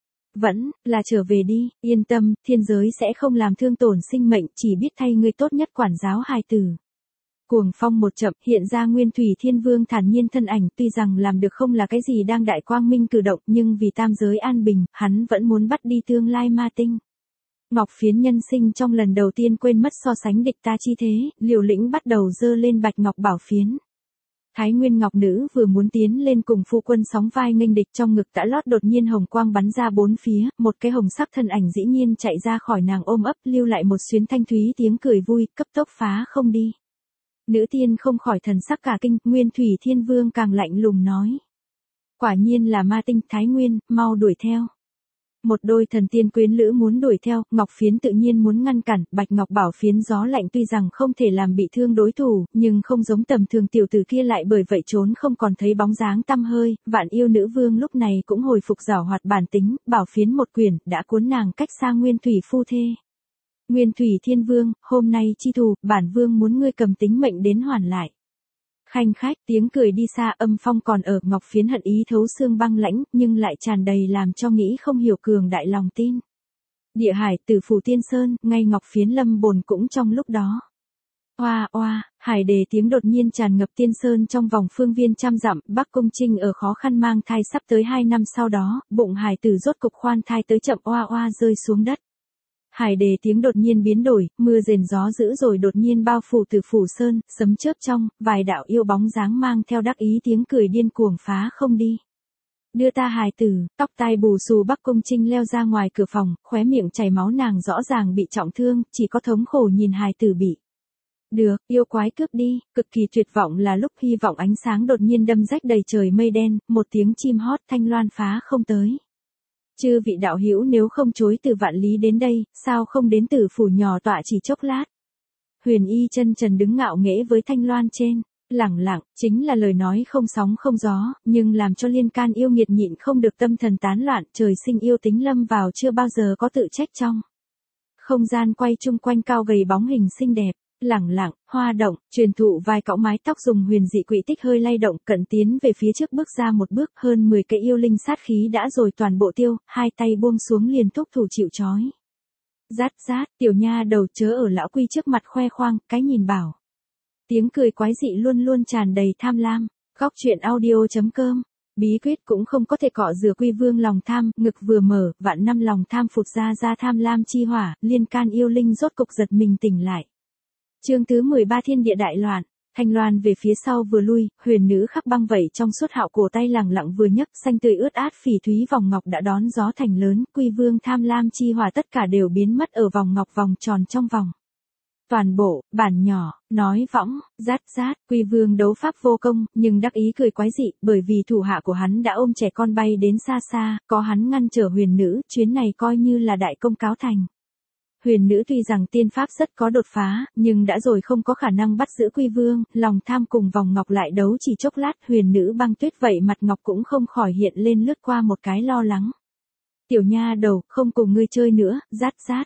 S1: Vẫn, là trở về đi, yên tâm, thiên giới sẽ không làm thương tổn sinh mệnh, chỉ biết thay ngươi tốt nhất quản giáo hài tử. Cuồng phong một chậm, hiện ra Nguyên Thủy Thiên Vương thản nhiên thân ảnh, tuy rằng làm được không là cái gì đang đại quang minh cử động, nhưng vì tam giới an bình, hắn vẫn muốn bắt đi tương lai ma tinh. Ngọc phiến nhân sinh trong lần đầu tiên quên mất so sánh địch ta chi thế, liều lĩnh bắt đầu dơ lên bạch ngọc bảo phiến. Thái Nguyên Ngọc Nữ vừa muốn tiến lên cùng phu quân sóng vai nghênh địch, trong ngực đã lót đột nhiên hồng quang bắn ra bốn phía, một cái hồng sắc thân ảnh dĩ nhiên chạy ra khỏi nàng ôm ấp, lưu lại một xuyến thanh thúy tiếng cười vui, cấp tốc phá không đi. Nữ tiên không khỏi thần sắc cả kinh, Nguyên Thủy Thiên Vương càng lạnh lùng nói. Quả nhiên là ma tinh, Thái Nguyên, mau đuổi theo. Một đôi thần tiên quyến lữ muốn đuổi theo, ngọc phiến tự nhiên muốn ngăn cản, bạch ngọc bảo phiến gió lạnh tuy rằng không thể làm bị thương đối thủ, nhưng không giống tầm thường tiểu tử kia lại bởi vậy trốn không còn thấy bóng dáng tăm hơi, vạn yêu nữ vương lúc này cũng hồi phục giảo hoạt bản tính, bảo phiến một quyển, đã cuốn nàng cách xa Nguyên Thủy phu thê. Nguyên Thủy Thiên Vương, hôm nay chi thù, bản vương muốn ngươi cầm tính mệnh đến hoàn lại. Khanh khách, tiếng cười đi xa, âm phong còn ở, ngọc phiến hận ý thấu xương băng lãnh, nhưng lại tràn đầy làm cho nghĩ không hiểu cường đại lòng tin. Địa hải, Tử Phủ Tiên Sơn, ngay ngọc phiến lâm bồn cũng trong lúc đó. Oa oa, hải đề tiếng đột nhiên tràn ngập Tiên Sơn trong vòng phương viên trăm dặm, Bắc Cung Trinh ở khó khăn mang thai sắp tới 2 năm sau đó, bụng hải tử rốt cục khoan thai tới chậm oa oa rơi xuống đất. Hải đề tiếng đột nhiên biến đổi, mưa rền gió dữ rồi đột nhiên bao phủ Tử Phủ Sơn, sấm chớp trong, vài đạo yêu bóng dáng mang theo đắc ý tiếng cười điên cuồng phá không đi. Đưa ta hài tử, tóc tai bù xù Bắc Cung Trinh leo ra ngoài cửa phòng, khóe miệng chảy máu nàng rõ ràng bị trọng thương, chỉ có thống khổ nhìn hài tử bị. Được, yêu quái cướp đi, cực kỳ tuyệt vọng là lúc hy vọng ánh sáng đột nhiên đâm rách đầy trời mây đen, một tiếng chim hót thanh loan phá không tới. Chư vị đạo hữu nếu không chối từ vạn lý đến đây, sao không đến Tử phủ nhỏ tọa chỉ chốc lát. Huyền Y chân trần đứng ngạo nghễ với thanh loan trên, lẳng lặng, chính là lời nói không sóng không gió, nhưng làm cho Liên Can yêu nghiệt nhịn không được tâm thần tán loạn, trời sinh yêu tính lâm vào chưa bao giờ có tự trách trong. Không gian quay chung quanh cao gầy bóng hình xinh đẹp, lẳng lặng, hoa động, truyền thụ vài cõng mái tóc dùng huyền dị quỹ tích hơi lay động, cận tiến về phía trước bước ra một bước, hơn 10 cái yêu linh sát khí đã rồi toàn bộ tiêu, hai tay buông xuống liền thúc thủ chịu trói. Rát rát, tiểu nha đầu chớ ở lão quy trước mặt khoe khoang, cái nhìn bảo. Tiếng cười quái dị luôn luôn tràn đầy tham lam. Góc truyện audio.com. Bí quyết cũng không có thể cọ rửa Quy Vương lòng tham, ngực vừa mở, vạn năm lòng tham phụt ra tham lam chi hỏa, Liên Can yêu linh rốt cục giật mình tỉnh lại. Chương thứ 13 Thiên địa đại loạn. Thanh loan về phía sau vừa lui, huyền nữ khắc băng vẩy trong suốt hạo cổ tay lẳng lặng vừa nhấc, xanh tươi ướt át phỉ thúy vòng ngọc đã đón gió thành lớn, Quy Vương tham lam chi hỏa tất cả đều biến mất ở vòng ngọc vòng tròn trong vòng. Toàn bộ, bản nhỏ, nói võng, rát rát, Quy Vương đấu pháp vô công, nhưng đắc ý cười quái dị, bởi vì thủ hạ của hắn đã ôm trẻ con bay đến xa xa, có hắn ngăn trở huyền nữ, chuyến này coi như là đại công cáo thành. Huyền nữ tuy rằng tiên pháp rất có đột phá, nhưng đã rồi không có khả năng bắt giữ Quy Vương, lòng tham cùng vòng ngọc lại đấu chỉ chốc lát, huyền nữ băng tuyết vậy mặt ngọc cũng không khỏi hiện lên lướt qua một cái lo lắng. Tiểu nha đầu, không cùng ngươi chơi nữa, rát rát.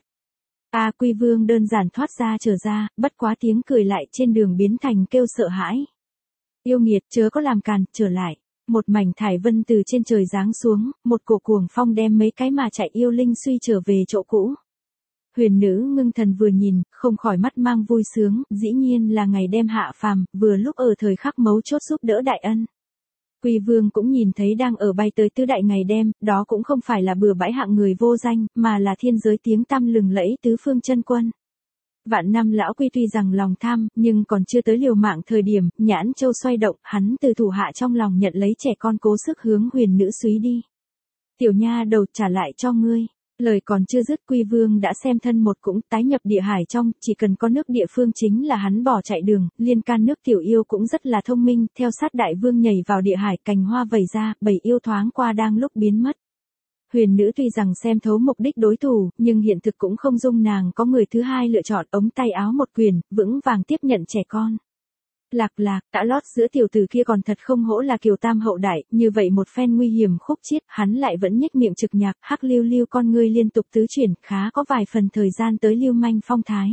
S1: Quy Vương đơn giản thoát ra trở ra, bất quá tiếng cười lại trên đường biến thành kêu sợ hãi. Yêu nghiệt chớ có làm càn, trở lại. Một mảnh thải vân từ trên trời giáng xuống, một cổ cuồng phong đem mấy cái mà chạy yêu linh suy trở về chỗ cũ. Huyền nữ ngưng thần vừa nhìn, không khỏi mắt mang vui sướng, dĩ nhiên là ngày đem hạ phàm, vừa lúc ở thời khắc mấu chốt giúp đỡ đại ân. Quy Vương cũng nhìn thấy đang ở bay tới tứ đại ngày đêm, đó cũng không phải là bừa bãi hạng người vô danh, mà là thiên giới tiếng tăm lừng lẫy tứ phương chân quân. Vạn năm lão Quy tuy rằng lòng tham, nhưng còn chưa tới liều mạng thời điểm, nhãn châu xoay động, hắn từ thủ hạ trong lòng nhận lấy trẻ con cố sức hướng huyền nữ súy đi. Tiểu nha đầu trả lại cho ngươi. Lời còn chưa dứt Quy Vương đã xem thân một cũng tái nhập địa hải trong, chỉ cần có nước địa phương chính là hắn bỏ chạy đường, Liên Can nước tiểu yêu cũng rất là thông minh, theo sát đại vương nhảy vào địa hải, cành hoa vẩy ra, bầy yêu thoáng qua đang lúc biến mất. Huyền nữ tuy rằng xem thấu mục đích đối thủ, nhưng hiện thực cũng không dung nàng có người thứ hai lựa chọn, ống tay áo một quyền, vững vàng tiếp nhận trẻ con. Lạc lạc, đã lót giữa tiểu tử kia còn thật không hổ là Kiều Tam hậu đại, như vậy một phen nguy hiểm khúc chiết, hắn lại vẫn nhếch miệng trực nhạc, hắc lưu lưu con ngươi liên tục tứ chuyển, khá có vài phần thời gian tới lưu manh phong thái.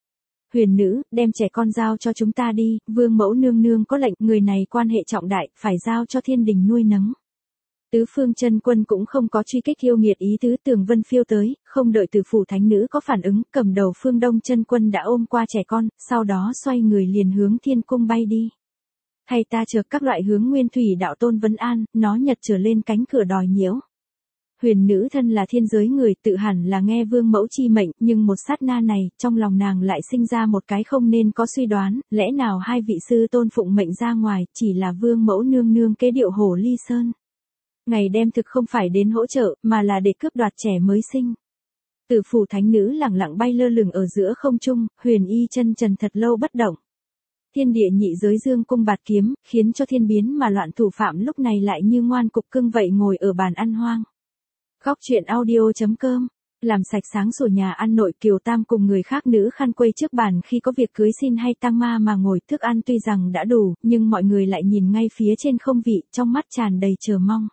S1: Huyền nữ, đem trẻ con giao cho chúng ta đi, vương mẫu nương nương có lệnh, người này quan hệ trọng đại, phải giao cho thiên đình nuôi nấng. Tứ phương chân quân cũng không có truy kích yêu nghiệt ý tứ, Tường Vân phiêu tới, không đợi Tử phủ thánh nữ có phản ứng, cầm đầu Phương Đông chân quân đã ôm qua trẻ con, sau đó xoay người liền hướng thiên cung bay đi. Hay ta chờ các loại hướng nguyên thủy đạo tôn vấn an, nó nhật trở lên cánh cửa đòi nhiễu. Huyền nữ thân là thiên giới người, tự hẳn là nghe vương mẫu chi mệnh, nhưng một sát na này, trong lòng nàng lại sinh ra một cái không nên có suy đoán, lẽ nào hai vị sư tôn phụng mệnh ra ngoài, chỉ là vương mẫu nương nương kế điệu hổ ly sơn. Ngày đem thực không phải đến hỗ trợ, mà là để cướp đoạt trẻ mới sinh. Tử phủ thánh nữ lẳng lặng bay lơ lửng ở giữa không trung, Huyền Y chân trần thật lâu bất động. Thiên địa nhị giới dương cung bạt kiếm, khiến cho thiên biến mà loạn thủ phạm lúc này lại như ngoan cục cưng vậy ngồi ở bàn ăn hoang. Góc truyện audio.com. Làm sạch sáng sủa nhà ăn nội, Kiều Tam cùng người khác nữ khăn quây trước bàn khi có việc cưới xin hay tang ma mà ngồi, thức ăn tuy rằng đã đủ, nhưng mọi người lại nhìn ngay phía trên không vị, trong mắt tràn đầy chờ mong.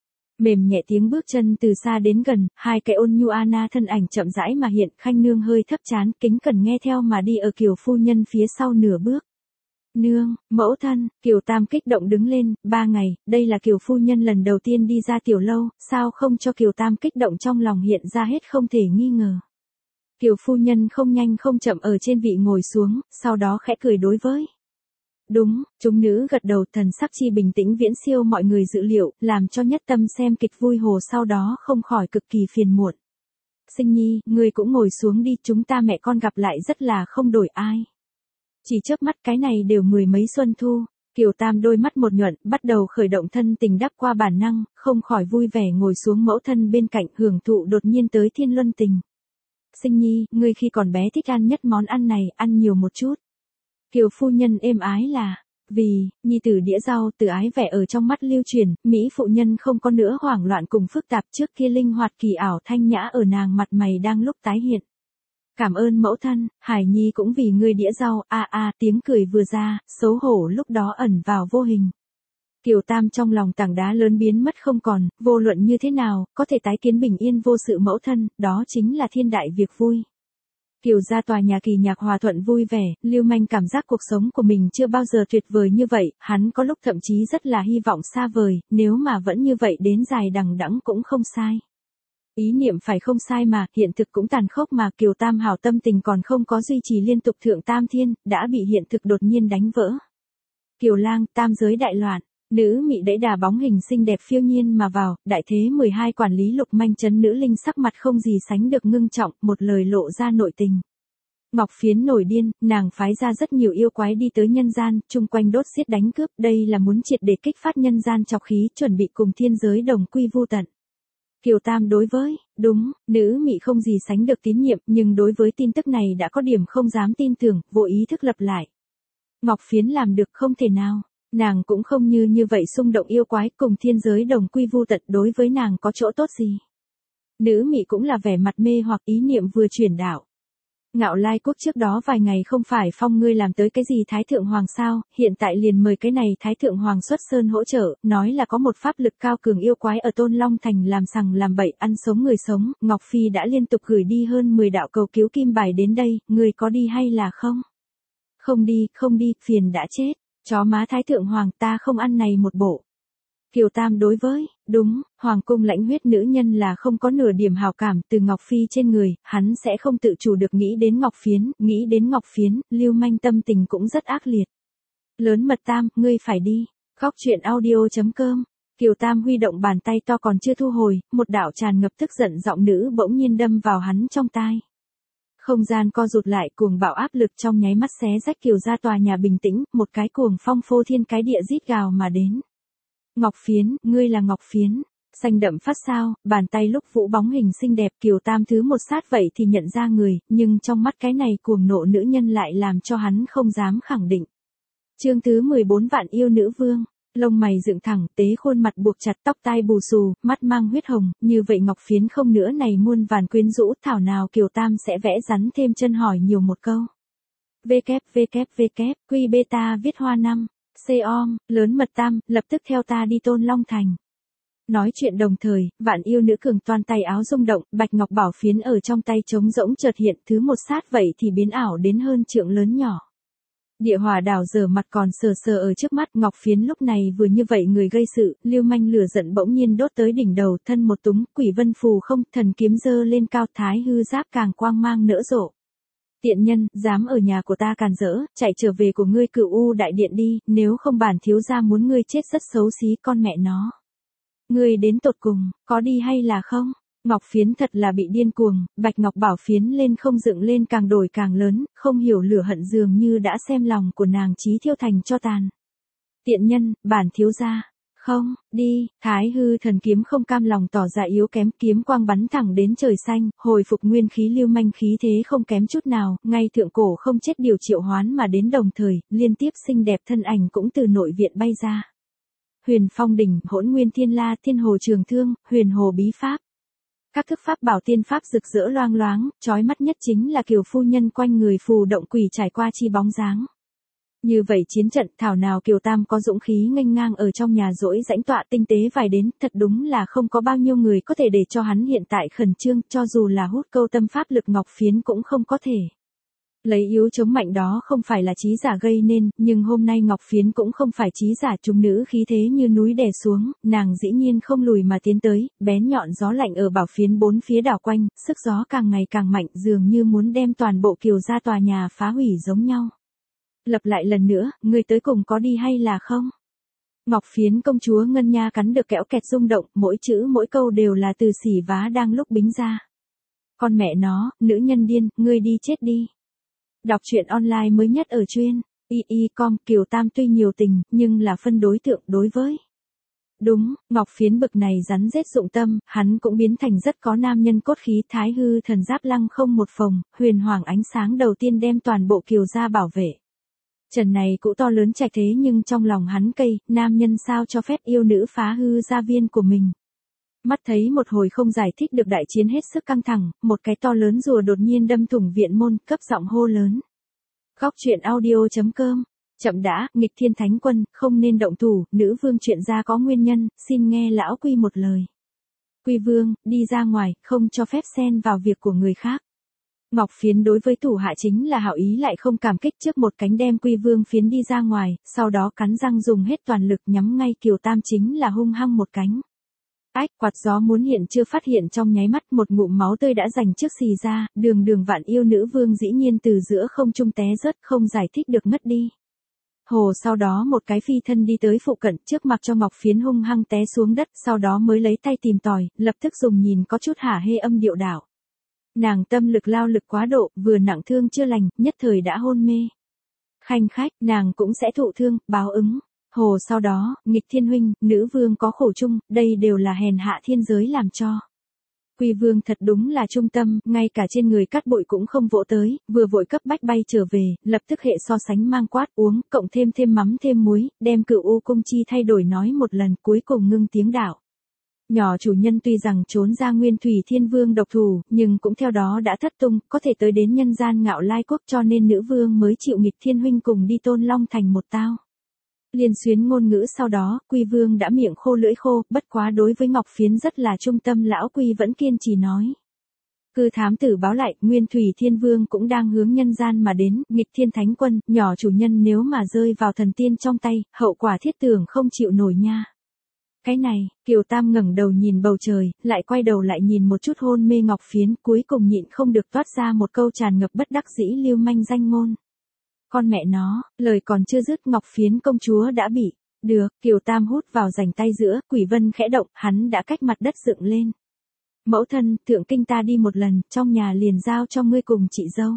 S1: Mềm nhẹ tiếng bước chân từ xa đến gần, hai cái ôn nhu Anna thân ảnh chậm rãi mà hiện, Khanh nương hơi thấp trán, kính cẩn nghe theo mà đi ở Kiều phu nhân phía sau nửa bước. Nương, mẫu thân, Kiều Tam kích động đứng lên, 3 ngày, đây là Kiều phu nhân lần đầu tiên đi ra tiểu lâu, sao không cho Kiều Tam kích động trong lòng hiện ra hết không thể nghi ngờ. Kiều phu nhân không nhanh không chậm ở trên vị ngồi xuống, sau đó khẽ cười đối với. Đúng, chúng nữ gật đầu, thần sắc chi bình tĩnh viễn siêu mọi người dự liệu, làm cho nhất tâm xem kịch vui hồ sau đó không khỏi cực kỳ phiền muộn. Sinh nhi, ngươi cũng ngồi xuống đi, chúng ta mẹ con gặp lại rất là không đổi ai. Chỉ chớp mắt cái này đều 10 mấy xuân thu, Kiều Tam đôi mắt một nhuận, bắt đầu khởi động thân tình đắc qua bản năng, không khỏi vui vẻ ngồi xuống mẫu thân bên cạnh hưởng thụ đột nhiên tới thiên luân tình. Sinh nhi, ngươi khi còn bé thích ăn nhất món ăn này, ăn nhiều một chút. Kiều phu nhân êm ái là, vì, nhi tử đĩa rau từ ái vẻ ở trong mắt lưu truyền, Mỹ phụ nhân không có nữa hoảng loạn cùng phức tạp trước kia linh hoạt kỳ ảo thanh nhã ở nàng mặt mày đang lúc tái hiện. Cảm ơn mẫu thân, Hải Nhi cũng vì ngươi đĩa rau, tiếng cười vừa ra, xấu hổ lúc đó ẩn vào vô hình. Kiều Tam trong lòng tảng đá lớn biến mất không còn, vô luận như thế nào, có thể tái kiến bình yên vô sự mẫu thân, đó chính là thiên đại việc vui. Kiều gia tòa nhà kỳ nhạc hòa thuận vui vẻ, Lưu Manh cảm giác cuộc sống của mình chưa bao giờ tuyệt vời như vậy, hắn có lúc thậm chí rất là hy vọng xa vời, nếu mà vẫn như vậy đến dài đằng đẵng cũng không sai. Ý niệm phải không sai mà, hiện thực cũng tàn khốc mà, Kiều Tam hảo tâm tình còn không có duy trì liên tục thượng tam thiên, đã bị hiện thực đột nhiên đánh vỡ. Kiều Lang, tam giới đại loạn. Nữ mị đẫy đà bóng hình xinh đẹp phiêu nhiên mà vào, đại thế 12 quản lý Lục Manh Trấn nữ linh sắc mặt không gì sánh được ngưng trọng, một lời lộ ra nội tình. Ngọc Phiến nổi điên, nàng phái ra rất nhiều yêu quái đi tới nhân gian, chung quanh đốt giết đánh cướp, đây là muốn triệt để kích phát nhân gian trọc khí, chuẩn bị cùng thiên giới đồng quy vu tận. Kiều Tam đối với, đúng, nữ mị không gì sánh được tín nhiệm, nhưng đối với tin tức này đã có điểm không dám tin tưởng, vô ý thức lập lại. Ngọc Phiến làm được không thể nào. Nàng cũng không như vậy xung động yêu quái cùng thiên giới đồng quy vu tận đối với nàng có chỗ tốt gì. Nữ mị cũng là vẻ mặt mê hoặc ý niệm vừa chuyển đạo. Ngạo Lai Quốc trước đó vài ngày không phải phong ngươi làm tới cái gì Thái Thượng Hoàng sao, hiện tại liền mời cái này Thái Thượng Hoàng xuất sơn hỗ trợ, nói là có một pháp lực cao cường yêu quái ở Tôn Long Thành làm sằng làm bậy ăn sống người sống, Ngọc Phi đã liên tục gửi đi hơn 10 đạo cầu cứu kim bài đến đây, ngươi có đi hay là không? Không đi, phiền đã chết. Chó má Thái Thượng Hoàng ta không ăn này một bộ. Kiều Tam đối với, đúng, Hoàng cung lãnh huyết nữ nhân là không có nửa điểm hào cảm từ Ngọc Phi trên người, hắn sẽ không tự chủ được nghĩ đến Ngọc Phiến, Lưu Manh tâm tình cũng rất ác liệt. Lớn mật Tam, ngươi phải đi. Góc truyện audio.com. Kiều Tam huy động bàn tay to còn chưa thu hồi, một đạo tràn ngập tức giận giọng nữ bỗng nhiên đâm vào hắn trong tai. Không gian co rụt lại, cuồng bạo áp lực trong nháy mắt xé rách Kiều gia tòa nhà bình tĩnh, một cái cuồng phong phô thiên cái địa rít gào mà đến. Ngọc Phiến, ngươi là Ngọc Phiến. Xanh đậm phát sao, bàn tay lúc vũ bóng hình xinh đẹp Kiều Tam thứ một sát vậy thì nhận ra người, nhưng trong mắt cái này cuồng nộ nữ nhân lại làm cho hắn không dám khẳng định. Chương thứ 14 Vạn yêu nữ vương. Lông mày dựng thẳng, tế khuôn mặt buộc chặt, tóc tai bù xù, mắt mang huyết hồng, như vậy Ngọc Phiến không nữa này muôn vàn quyến rũ, thảo nào Kiều Tam sẽ vẽ rắn thêm chân hỏi nhiều một câu. Quy beta viết hoa 5, C-om, lớn mật Tam, lập tức theo ta đi Tôn Long Thành. Nói chuyện đồng thời, vạn yêu nữ cường toan tay áo rung động, bạch ngọc bảo phiến ở trong tay trống rỗng chợt hiện, thứ một sát vậy thì biến ảo đến hơn trượng lớn nhỏ. Địa hỏa đảo giờ mặt còn sờ sờ ở trước mắt, Ngọc Phiến lúc này vừa như vậy người gây sự, Lưu Manh lửa giận bỗng nhiên đốt tới đỉnh đầu, thân một túng, quỷ vân phù không, thần kiếm giơ lên cao, thái hư giáp càng quang mang nỡ rộ. Tiện nhân, dám ở nhà của ta càn rỡ, chạy trở về của ngươi Cửu U đại điện đi, nếu không bản thiếu gia muốn ngươi chết rất xấu xí con mẹ nó. Ngươi đến tột cùng, có đi hay là không? Ngọc Phiến thật là bị điên cuồng, bạch ngọc bảo phiến lên không dựng lên càng đổi càng lớn, không hiểu lửa hận dường như đã xem lòng của nàng chí thiêu thành cho tàn. Tiện nhân, bản thiếu gia. Không, đi, thái hư thần kiếm không cam lòng tỏ ra yếu kém, kiếm quang bắn thẳng đến trời xanh, hồi phục nguyên khí Lưu Manh khí thế không kém chút nào, ngay thượng cổ không chết điều triệu hoán mà đến đồng thời, liên tiếp xinh đẹp thân ảnh cũng từ nội viện bay ra. Huyền Phong đỉnh, Hỗn Nguyên Thiên La, Thiên Hồ Trường Thương, Huyền Hồ Bí Pháp. Các thức pháp bảo tiên pháp rực rỡ loang loáng, chói mắt nhất chính là Kiều phu nhân quanh người phù động quỷ trải qua chi bóng dáng. Như vậy chiến trận, thảo nào Kiều Tam có dũng khí nghênh ngang ở trong nhà dỗi rãnh tọa tinh tế vài đến, thật đúng là không có bao nhiêu người có thể để cho hắn hiện tại khẩn trương, cho dù là hút câu tâm pháp lực Ngọc Phiến cũng không có thể. Lấy yếu chống mạnh đó không phải là trí giả gây nên, nhưng hôm nay Ngọc Phiến cũng không phải trí giả, trung nữ khí thế như núi đè xuống, nàng dĩ nhiên không lùi mà tiến tới, bén nhọn gió lạnh ở bảo phiến bốn phía đảo quanh, sức gió càng ngày càng mạnh, dường như muốn đem toàn bộ Kiều gia tòa nhà phá hủy giống nhau. Lập lại lần nữa, người tới cùng có đi hay là không? Ngọc Phiến công chúa Ngân Nha cắn được kẽo kẹt rung động, mỗi chữ mỗi câu đều là từ xỉ vá đang lúc bính ra. Con mẹ nó, nữ nhân điên, ngươi đi chết đi. Đọc truyện online mới nhất ở truyện y.com, Kiều Tam tuy nhiều tình, nhưng là phân đối tượng đối với. Đúng, Ngọc Phiến bực này rắn rết dụng tâm, hắn cũng biến thành rất có nam nhân cốt khí, thái hư thần giáp lăng không một phòng, huyền hoàng ánh sáng đầu tiên đem toàn bộ Kiều gia bảo vệ. Trần này cũ to lớn trạch thế nhưng trong lòng hắn cây, nam nhân sao cho phép yêu nữ phá hư gia viên của mình. Mắt thấy một hồi không giải thích được đại chiến hết sức căng thẳng, một cái to lớn rùa đột nhiên đâm thủng viện môn, cấp giọng hô lớn. Góc truyện audio.com. Chậm đã, nghịch thiên thánh quân, không nên động thủ, nữ vương chuyện ra có nguyên nhân, xin nghe lão Quy một lời. Quy vương, đi ra ngoài, không cho phép xen vào việc của người khác. Ngọc Phiến đối với thủ hạ chính là hảo ý lại không cảm kích, trước một cánh đem Quy vương phiến đi ra ngoài, sau đó cắn răng dùng hết toàn lực nhắm ngay Kiều Tam chính là hung hăng một cánh. Ách, quạt gió muốn hiện chưa phát hiện, trong nháy mắt một ngụm máu tươi đã dành trước xì ra, đường vạn yêu nữ vương dĩ nhiên từ giữa không trung té rớt, không giải thích được ngất đi. Hồ sau đó một cái phi thân đi tới phụ cận, trước mặt cho Ngọc Phiến hung hăng té xuống đất, sau đó mới lấy tay tìm tòi, lập tức dùng nhìn có chút hả hê âm điệu đảo. Nàng tâm lực lao lực quá độ, vừa nặng thương chưa lành, nhất thời đã hôn mê. Khanh khách, nàng cũng sẽ thụ thương, báo ứng. Hồ sau đó, nghịch thiên huynh, nữ vương có khổ chung, đây đều là hèn hạ thiên giới làm cho. Quy vương thật đúng là trung tâm, ngay cả trên người cát bụi cũng không vỗ tới, vừa vội cấp bách bay trở về, lập tức hệ so sánh mang quát uống, cộng thêm mắm thêm muối, đem Cửu U cung chi thay đổi nói một lần, cuối cùng ngưng tiếng đạo. Nhỏ chủ nhân tuy rằng trốn ra Nguyên Thủy Thiên Vương độc thủ, nhưng cũng theo đó đã thất tung, có thể tới đến nhân gian Ngạo Lai quốc, cho nên nữ vương mới chịu nghịch thiên huynh cùng đi Tôn Long thành một tao. Liên xuyến ngôn ngữ sau đó, Quy vương đã miệng khô lưỡi khô, bất quá đối với Ngọc Phiến rất là trung tâm, lão Quy vẫn kiên trì nói. Cư thám tử báo lại, Nguyên Thủy Thiên Vương cũng đang hướng nhân gian mà đến, nghịch thiên thánh quân, nhỏ chủ nhân nếu mà rơi vào thần tiên trong tay, hậu quả thiết tưởng không chịu nổi nha. Cái này, Kiều Tam ngẩng đầu nhìn bầu trời, lại quay đầu lại nhìn một chút hôn mê Ngọc Phiến, cuối cùng nhịn không được toát ra một câu tràn ngập bất đắc dĩ lưu manh danh ngôn. Con mẹ nó, lời còn chưa dứt, Ngọc Phiến công chúa đã bị. Được, Kiều Tam hút vào rảnh tay giữa, Quỷ Vân khẽ động, hắn đã cách mặt đất dựng lên. Mẫu thân, thượng kinh ta đi một lần, trong nhà liền giao cho ngươi cùng chị dâu.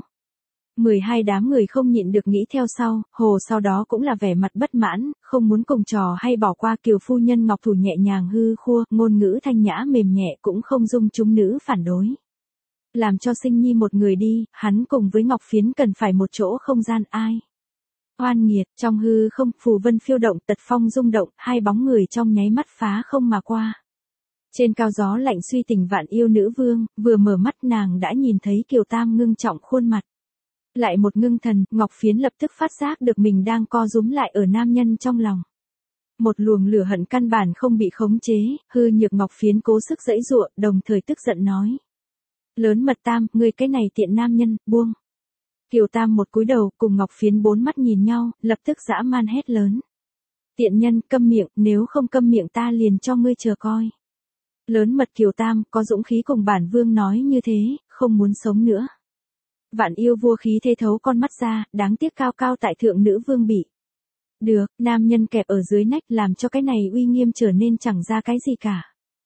S1: 12 đám người không nhịn được nghĩ theo sau, Hồ sau đó cũng là vẻ mặt bất mãn, không muốn cùng trò hay bỏ qua. Kiều phu nhân ngọc thủ nhẹ nhàng hư khua, ngôn ngữ thanh nhã mềm nhẹ cũng không dung chúng nữ phản đối. Làm cho sinh nhi một người đi, hắn cùng với Ngọc Phiến cần phải một chỗ không gian ai. Oan nghiệt, trong hư không, phù vân phiêu động, tật phong rung động, hai bóng người trong nháy mắt phá không mà qua. Trên cao gió lạnh suy tình vạn yêu nữ vương, vừa mở mắt nàng đã nhìn thấy Kiều Tam ngưng trọng khuôn mặt. Lại một ngưng thần, Ngọc Phiến lập tức phát giác được mình đang co rúm lại ở nam nhân trong lòng. Một luồng lửa hận căn bản không bị khống chế, hư nhược Ngọc Phiến cố sức giãy giụa, đồng thời tức giận nói. Lớn mật Tam, ngươi cái này tiện nam nhân, buông. Kiều Tam một cúi đầu, cùng Ngọc Phiến bốn mắt nhìn nhau, lập tức dã man hét lớn. Tiện nhân, câm miệng, nếu không câm miệng ta liền cho ngươi chờ coi. Lớn mật Kiều Tam, có dũng khí cùng bản vương nói như thế, không muốn sống nữa. Vạn yêu vua khí thế thấu con mắt ra, đáng tiếc cao cao tại thượng nữ vương bị. Được, nam nhân kẹp ở dưới nách làm cho cái này uy nghiêm trở nên chẳng ra cái gì cả.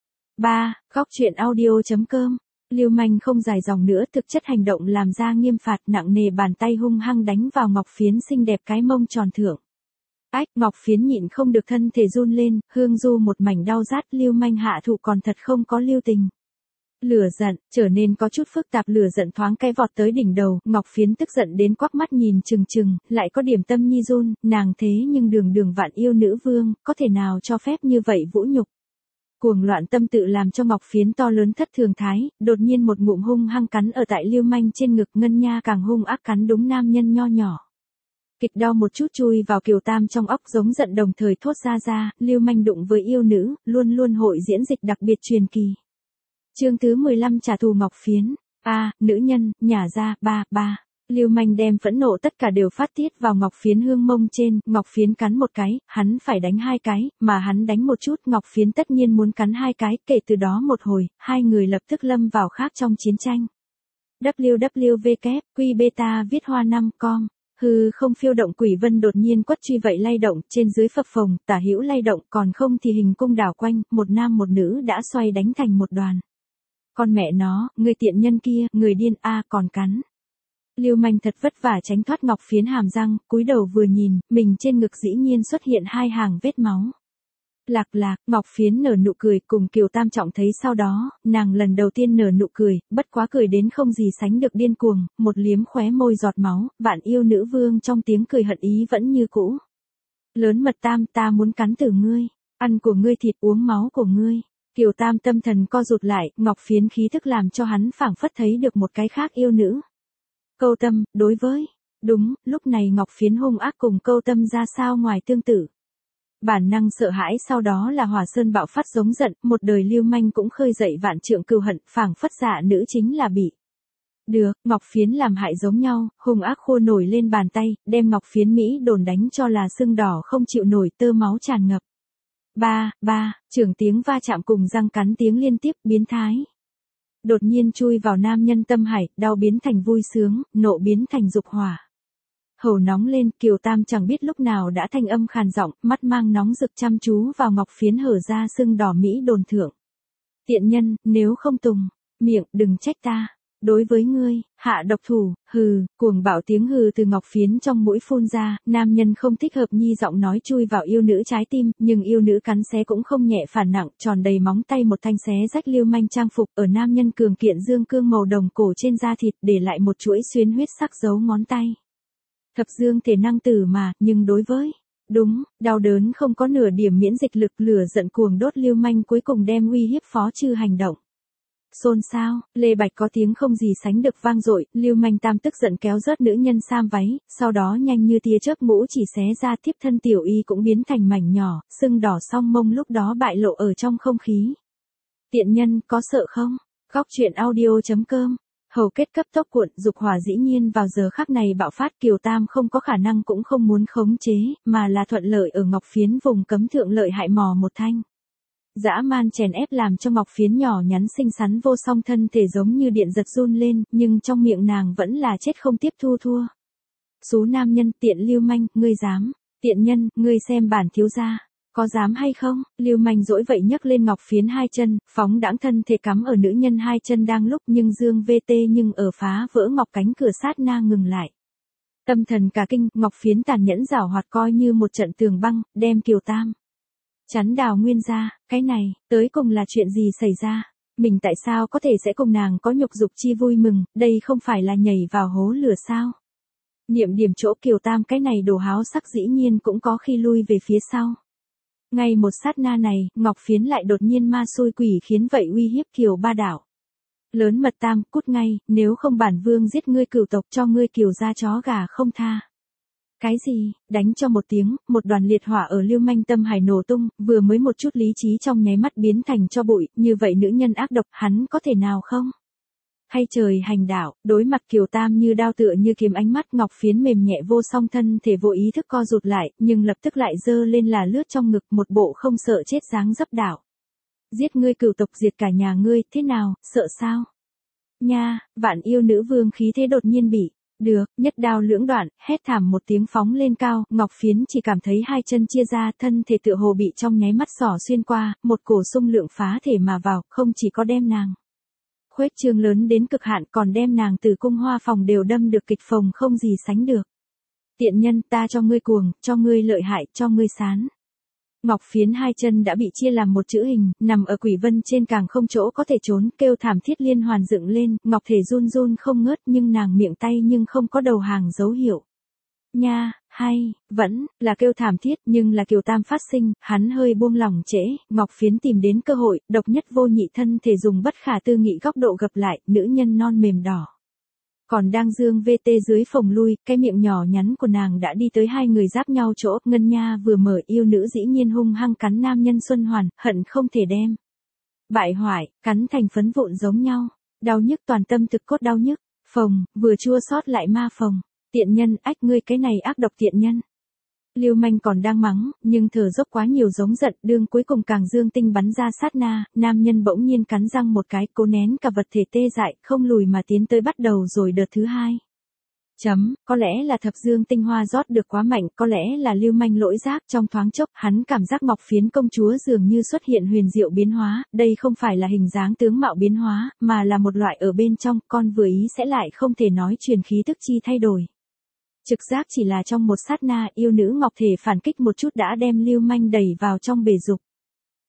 S1: 3. Góc truyện audio.com. Lưu manh không dài dòng nữa, thực chất hành động làm ra nghiêm phạt, nặng nề bàn tay hung hăng đánh vào Ngọc Phiến xinh đẹp cái mông tròn thượng. Ách, Ngọc Phiến nhịn không được thân thể run lên, hương du một mảnh đau rát, lưu manh hạ thụ còn thật không có lưu tình. Lửa giận, trở nên có chút phức tạp, lửa giận thoáng cái vọt tới đỉnh đầu, Ngọc Phiến tức giận đến quắc mắt nhìn chừng, lại có điểm tâm nhi run, nàng thế nhưng đường vạn yêu nữ vương, có thể nào cho phép như vậy vũ nhục. Cuồng loạn tâm tự làm cho Ngọc Phiến to lớn thất thường thái, đột nhiên một ngụm hung hăng cắn ở tại lưu manh trên ngực, ngân nha càng hung ác cắn đúng nam nhân nho nhỏ. Kịch đau một chút chui vào Kiều Tam trong óc, giống giận đồng thời thốt ra, lưu manh đụng với yêu nữ, luôn hội diễn dịch đặc biệt truyền kỳ. Chương thứ 15 trả thù Ngọc Phiến. Nữ nhân, nhả ra, ba. Lưu manh đem phẫn nộ tất cả đều phát tiết vào Ngọc Phiến hương mông trên, Ngọc Phiến cắn một cái, hắn phải đánh hai cái, mà hắn đánh một chút, Ngọc Phiến tất nhiên muốn cắn hai cái, kể từ đó một hồi, hai người lập tức lâm vào khác trong chiến tranh. www.qbeta viết hoa 5com. Hư không phiêu động quỷ vân đột nhiên quất truy vậy lay động, trên dưới phập phồng, tả hữu lay động, còn không thì hình cung đảo quanh, một nam một nữ đã xoay đánh thành một đoàn. Con mẹ nó, người tiện nhân kia, người điên còn cắn. Lưu manh thật vất vả tránh thoát Ngọc Phiến hàm răng, cúi đầu vừa nhìn, mình trên ngực dĩ nhiên xuất hiện hai hàng vết máu. Lạc lạc, Ngọc Phiến nở nụ cười cùng Kiều Tam Trọng thấy sau đó, nàng lần đầu tiên nở nụ cười, bất quá cười đến không gì sánh được điên cuồng, một liếm khóe môi giọt máu, vạn yêu nữ vương trong tiếng cười hận ý vẫn như cũ. Lớn mật Tam, ta muốn cắn tử ngươi, ăn của ngươi thịt uống máu của ngươi. Kiều Tam tâm thần co rụt lại, Ngọc Phiến khí thức làm cho hắn phảng phất thấy được một cái khác yêu nữ. Câu Tâm, đối với, đúng, lúc này Ngọc Phiến hung ác cùng Câu Tâm ra sao ngoài tương tự. Bản năng sợ hãi sau đó là hỏa sơn bạo phát giống giận, một đời lưu manh cũng khơi dậy vạn trượng cừu hận, phảng phất dạ nữ chính là bị. Được, Ngọc Phiến làm hại giống nhau, hung ác khua nổi lên bàn tay, đem Ngọc Phiến Mỹ đồn đánh cho là sưng đỏ không chịu nổi, tơ máu tràn ngập. Ba, trưởng tiếng va chạm cùng răng cắn tiếng liên tiếp biến thái. Đột nhiên chui vào nam nhân tâm hải, đau biến thành vui sướng, nộ biến thành dục hỏa. Hầu nóng lên, Kiều Tam chẳng biết lúc nào đã thanh âm khàn giọng, mắt mang nóng rực chăm chú vào Ngọc Phiến hở ra sưng đỏ Mỹ đồn thượng. Tiện nhân, nếu không tùng, miệng, đừng trách ta. Đối với ngươi, hạ độc thủ, hừ, cuồng bạo tiếng hừ từ Ngọc Phiến trong mũi phun ra, nam nhân không thích hợp nhi giọng nói chui vào yêu nữ trái tim, nhưng yêu nữ cắn xé cũng không nhẹ phản nặng, tròn đầy móng tay một thanh xé rách lưu manh trang phục ở nam nhân cường kiện dương cương màu đồng cổ trên da thịt để lại một chuỗi xuyến huyết sắc dấu ngón tay. Thập dương thể năng tử mà, nhưng đối với, đúng, đau đớn không có nửa điểm miễn dịch lực, lửa giận cuồng đốt lưu manh cuối cùng đem uy hiếp Phó Trư hành động. Xôn xao, Lê Bạch có tiếng không gì sánh được vang dội, lưu manh Tam tức giận kéo rớt nữ nhân sam váy, sau đó nhanh như tia chớp mũ chỉ xé ra, tiếp thân tiểu y cũng biến thành mảnh nhỏ, sưng đỏ song mông lúc đó bại lộ ở trong không khí. Tiện nhân, có sợ không? Góc truyện audio.com. Hầu kết cấp tốc cuộn, dục hỏa dĩ nhiên vào giờ khắc này bạo phát, Kiều Tam không có khả năng cũng không muốn khống chế, mà là thuận lợi ở Ngọc Phiến vùng cấm thượng lợi hại mò một thanh. Dã man chèn ép làm cho Ngọc Phiến nhỏ nhắn xinh xắn vô song thân thể giống như điện giật run lên, nhưng trong miệng nàng vẫn là chết không tiếp thu thua. Xú nam nhân, tiện lưu manh, ngươi dám, tiện nhân, ngươi xem bản thiếu gia, có dám hay không? Lưu manh dỗi vậy nhấc lên Ngọc Phiến hai chân, phóng đãng thân thể cắm ở nữ nhân hai chân đang lúc nhưng dương VT nhưng ở phá vỡ ngọc cánh cửa sát na ngừng lại. Tâm thần cả kinh, Ngọc Phiến tàn nhẫn giảo hoạt coi như một trận tường băng, đem Kiều Tam chắn đào nguyên ra, cái này, tới cùng là chuyện gì xảy ra? Mình tại sao có thể sẽ cùng nàng có nhục dục chi vui mừng, đây không phải là nhảy vào hố lửa sao? Niệm điểm chỗ Kiều Tam cái này đồ háo sắc dĩ nhiên cũng có khi lui về phía sau. Ngay một sát na này, Ngọc Phiến lại đột nhiên ma xui quỷ khiến vậy uy hiếp Kiều Ba Đảo. Lớn mật Tam, cút ngay, nếu không bản vương giết ngươi cửu tộc cho ngươi Kiều ra chó gà không tha. Cái gì, đánh cho một tiếng, một đoàn liệt hỏa ở lưu manh tâm hải nổ tung, vừa mới một chút lý trí trong nháy mắt biến thành cho bụi, như vậy nữ nhân ác độc, hắn có thể nào không? Hay trời hành đạo, đối mặt Kiều Tam như đao tựa như kiếm, ánh mắt Ngọc Phiến mềm nhẹ vô song thân thể vô ý thức co rụt lại, nhưng lập tức lại dơ lên là lướt trong ngực, một bộ không sợ chết dáng dấp đảo. Giết ngươi cửu tộc diệt cả nhà ngươi, thế nào, sợ sao? Nha, vạn yêu nữ vương khí thế đột nhiên bị. Được, nhất đao lưỡng đoạn, hét thảm một tiếng phóng lên cao, Ngọc Phiến chỉ cảm thấy hai chân chia ra, thân thể tựa hồ bị trong nháy mắt xỏ xuyên qua, một cổ xung lượng phá thể mà vào, không chỉ có đem nàng khuếch trương lớn đến cực hạn, còn đem nàng từ cung hoa phòng đều đâm được kịch phồng không gì sánh được. Tiện nhân, ta cho ngươi cuồng, cho ngươi lợi hại, cho ngươi sán. Ngọc Phiến hai chân đã bị chia làm một chữ hình, nằm ở quỷ vân trên càng không chỗ có thể trốn, kêu thảm thiết liên hoàn dựng lên, Ngọc thể run run không ngớt nhưng nàng miệng tay nhưng không có đầu hàng dấu hiệu. Nha, hay, vẫn, là kêu thảm thiết nhưng là Kiều Tam phát sinh, hắn hơi buông lỏng trễ, Ngọc Phiến tìm đến cơ hội, độc nhất vô nhị thân thể dùng bất khả tư nghị góc độ gập lại, nữ nhân non mềm đỏ. Còn đang dương VT dưới phòng lui, cái miệng nhỏ nhắn của nàng đã đi tới hai người giáp nhau chỗ, ngân nha vừa mở, yêu nữ dĩ nhiên hung hăng cắn nam nhân Xuân Hoàn, hận không thể đem bại hoại, cắn thành phấn vụn giống nhau, đau nhức toàn tâm thực cốt đau nhức, phồng, vừa chua xót lại ma phồng, tiện nhân, ách ngươi cái này ác độc tiện nhân. Lưu manh còn đang mắng, nhưng thở dốc quá nhiều giống giận, đương cuối cùng càng dương tinh bắn ra sát na, nam nhân bỗng nhiên cắn răng một cái, cố nén cả vật thể tê dại, không lùi mà tiến tới bắt đầu rồi đợt thứ hai. Có lẽ là thập dương tinh hoa rót được quá mạnh, có lẽ là lưu manh lỗi giác, trong thoáng chốc, hắn cảm giác Ngọc Phiến công chúa dường như xuất hiện huyền diệu biến hóa, đây không phải là hình dáng tướng mạo biến hóa, mà là một loại ở bên trong, con vừa ý sẽ lại không thể nói truyền khí tức chi thay đổi. Trực giác chỉ là trong một sát na, yêu nữ Ngọc thể phản kích một chút đã đem lưu manh đẩy vào trong bể dục.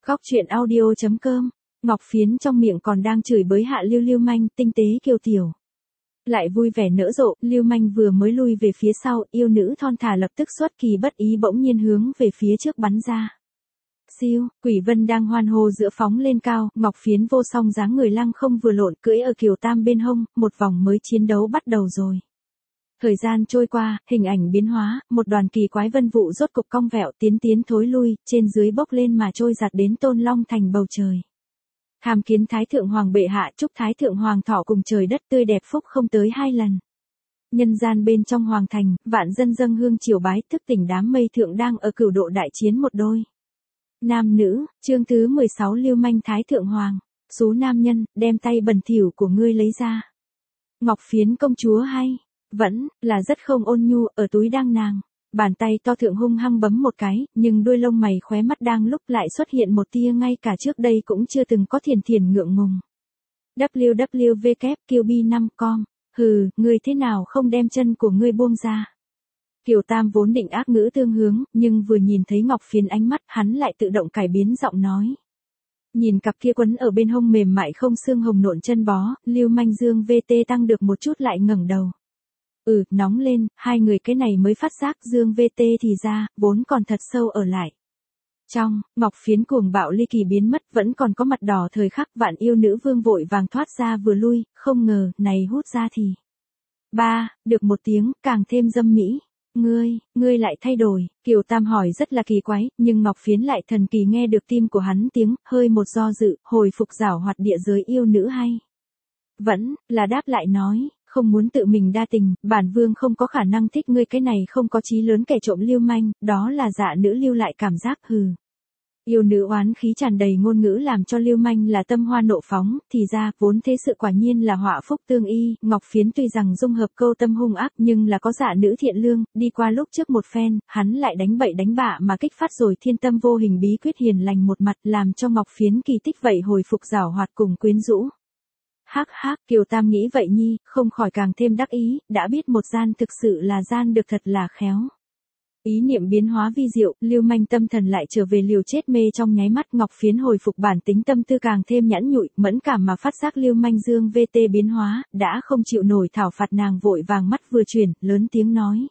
S1: Góc truyện audio.com. Ngọc Phiến trong miệng còn đang chửi bới hạ Lưu Manh, tinh tế kiều tiểu. Lại vui vẻ nở rộ, Lưu Manh vừa mới lui về phía sau, yêu nữ thon thả lập tức xuất kỳ bất ý bỗng nhiên hướng về phía trước bắn ra. Siêu, Quỷ Vân đang hoan hô giữa phóng lên cao, Ngọc Phiến vô song dáng người lăng không vừa lộn cưỡi ở Kiều Tam bên hông, một vòng mới chiến đấu bắt đầu rồi. Thời gian trôi qua, hình ảnh biến hóa, một đoàn kỳ quái vân vụ rốt cục cong vẹo tiến thối lui, trên dưới bốc lên mà trôi giạt đến Tôn Long thành bầu trời. Tham kiến Thái Thượng Hoàng bệ hạ, chúc Thái Thượng Hoàng thọ cùng trời đất tươi đẹp phúc không tới 2 lần. Nhân gian bên trong hoàng thành, vạn dân dâng hương triều bái thức tỉnh đám mây thượng đang ở cửu độ đại chiến một đôi. Nam nữ, chương thứ 16 Lưu Manh Thái Thượng Hoàng, số nam nhân, đem tay bẩn thỉu của ngươi lấy ra. Ngọc Phiến công chúa hay, vẫn là rất không ôn nhu, ở túi đang nàng. Bàn tay to thượng hung hăng bấm một cái, nhưng đuôi lông mày khóe mắt đang lúc lại xuất hiện một tia ngay cả trước đây cũng chưa từng có thiền ngượng ngùng. www.qb5com, hừ, ngươi thế nào không đem chân của ngươi buông ra. Kiều Tam vốn định ác ngữ tương hướng, nhưng vừa nhìn thấy Ngọc Phiến ánh mắt, hắn lại tự động cải biến giọng nói. Nhìn cặp kia quấn ở bên hông mềm mại không xương hồng nộn chân bó, Lưu Manh dương VT tăng được một chút lại ngẩng đầu. Nóng lên, hai người cái này mới phát giác dương VT thì ra, vốn còn thật sâu ở lại. Trong, Ngọc Phiến cuồng bạo ly kỳ biến mất vẫn còn có mặt đỏ thời khắc vạn yêu nữ vương vội vàng thoát ra vừa lui, không ngờ, này hút ra thì. Được một tiếng, càng thêm dâm mỹ. Ngươi lại thay đổi, Kiều Tam hỏi rất là kỳ quái, nhưng Ngọc Phiến lại thần kỳ nghe được tim của hắn tiếng, hơi một do dự, hồi phục giảo hoạt địa giới yêu nữ hay. Vẫn, là đáp lại nói, không muốn tự mình đa tình, bản vương không có khả năng thích ngươi cái này không có chí lớn kẻ trộm lưu manh, đó là dạ nữ lưu lại cảm giác hừ. Yêu nữ oán khí tràn đầy ngôn ngữ làm cho Lưu Manh là tâm hoa nộ phóng, thì ra, vốn thế sự quả nhiên là họa phúc tương y, Ngọc Phiến tuy rằng dung hợp câu tâm hung ác nhưng là có dạ nữ thiện lương, đi qua lúc trước một phen, hắn lại đánh bậy đánh bạ mà kích phát rồi thiên tâm vô hình bí quyết hiền lành một mặt làm cho Ngọc Phiến kỳ tích vậy hồi phục giảo hoạt cùng quyến rũ. Kiều Tam nghĩ vậy nhi, không khỏi càng thêm đắc ý, đã biết một gian thực sự là gian được thật là khéo. Ý niệm biến hóa vi diệu, Lưu Manh tâm thần lại trở về liều chết mê trong nháy mắt Ngọc Phiến hồi phục bản tính tâm tư càng thêm nhẵn nhụi, mẫn cảm mà phát giác Lưu Manh dương VT biến hóa, đã không chịu nổi thảo phạt nàng vội vàng mắt vừa chuyển, lớn tiếng nói.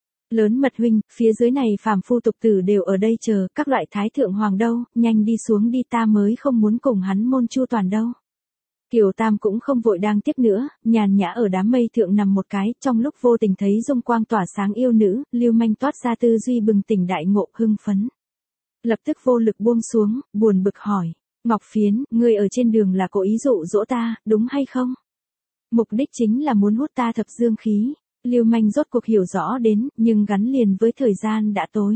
S1: Lớn mật huynh, phía dưới này phàm phu tục tử đều ở đây chờ, các loại Thái Thượng Hoàng đâu, nhanh đi xuống đi ta mới không muốn cùng hắn môn chu toàn đâu. Kiều Tam cũng không vội đang tiếp nữa, nhàn nhã ở đám mây thượng nằm một cái, trong lúc vô tình thấy dung quang tỏa sáng yêu nữ, Lưu Manh toát ra tư duy bừng tỉnh đại ngộ hưng phấn. Lập tức vô lực buông xuống, buồn bực hỏi, Ngọc Phiến, ngươi ở trên đường là cố ý dụ dỗ ta, đúng hay không? Mục đích chính là muốn hút ta thập dương khí. Lưu Manh rốt cuộc hiểu rõ đến, nhưng gắn liền với thời gian đã tối.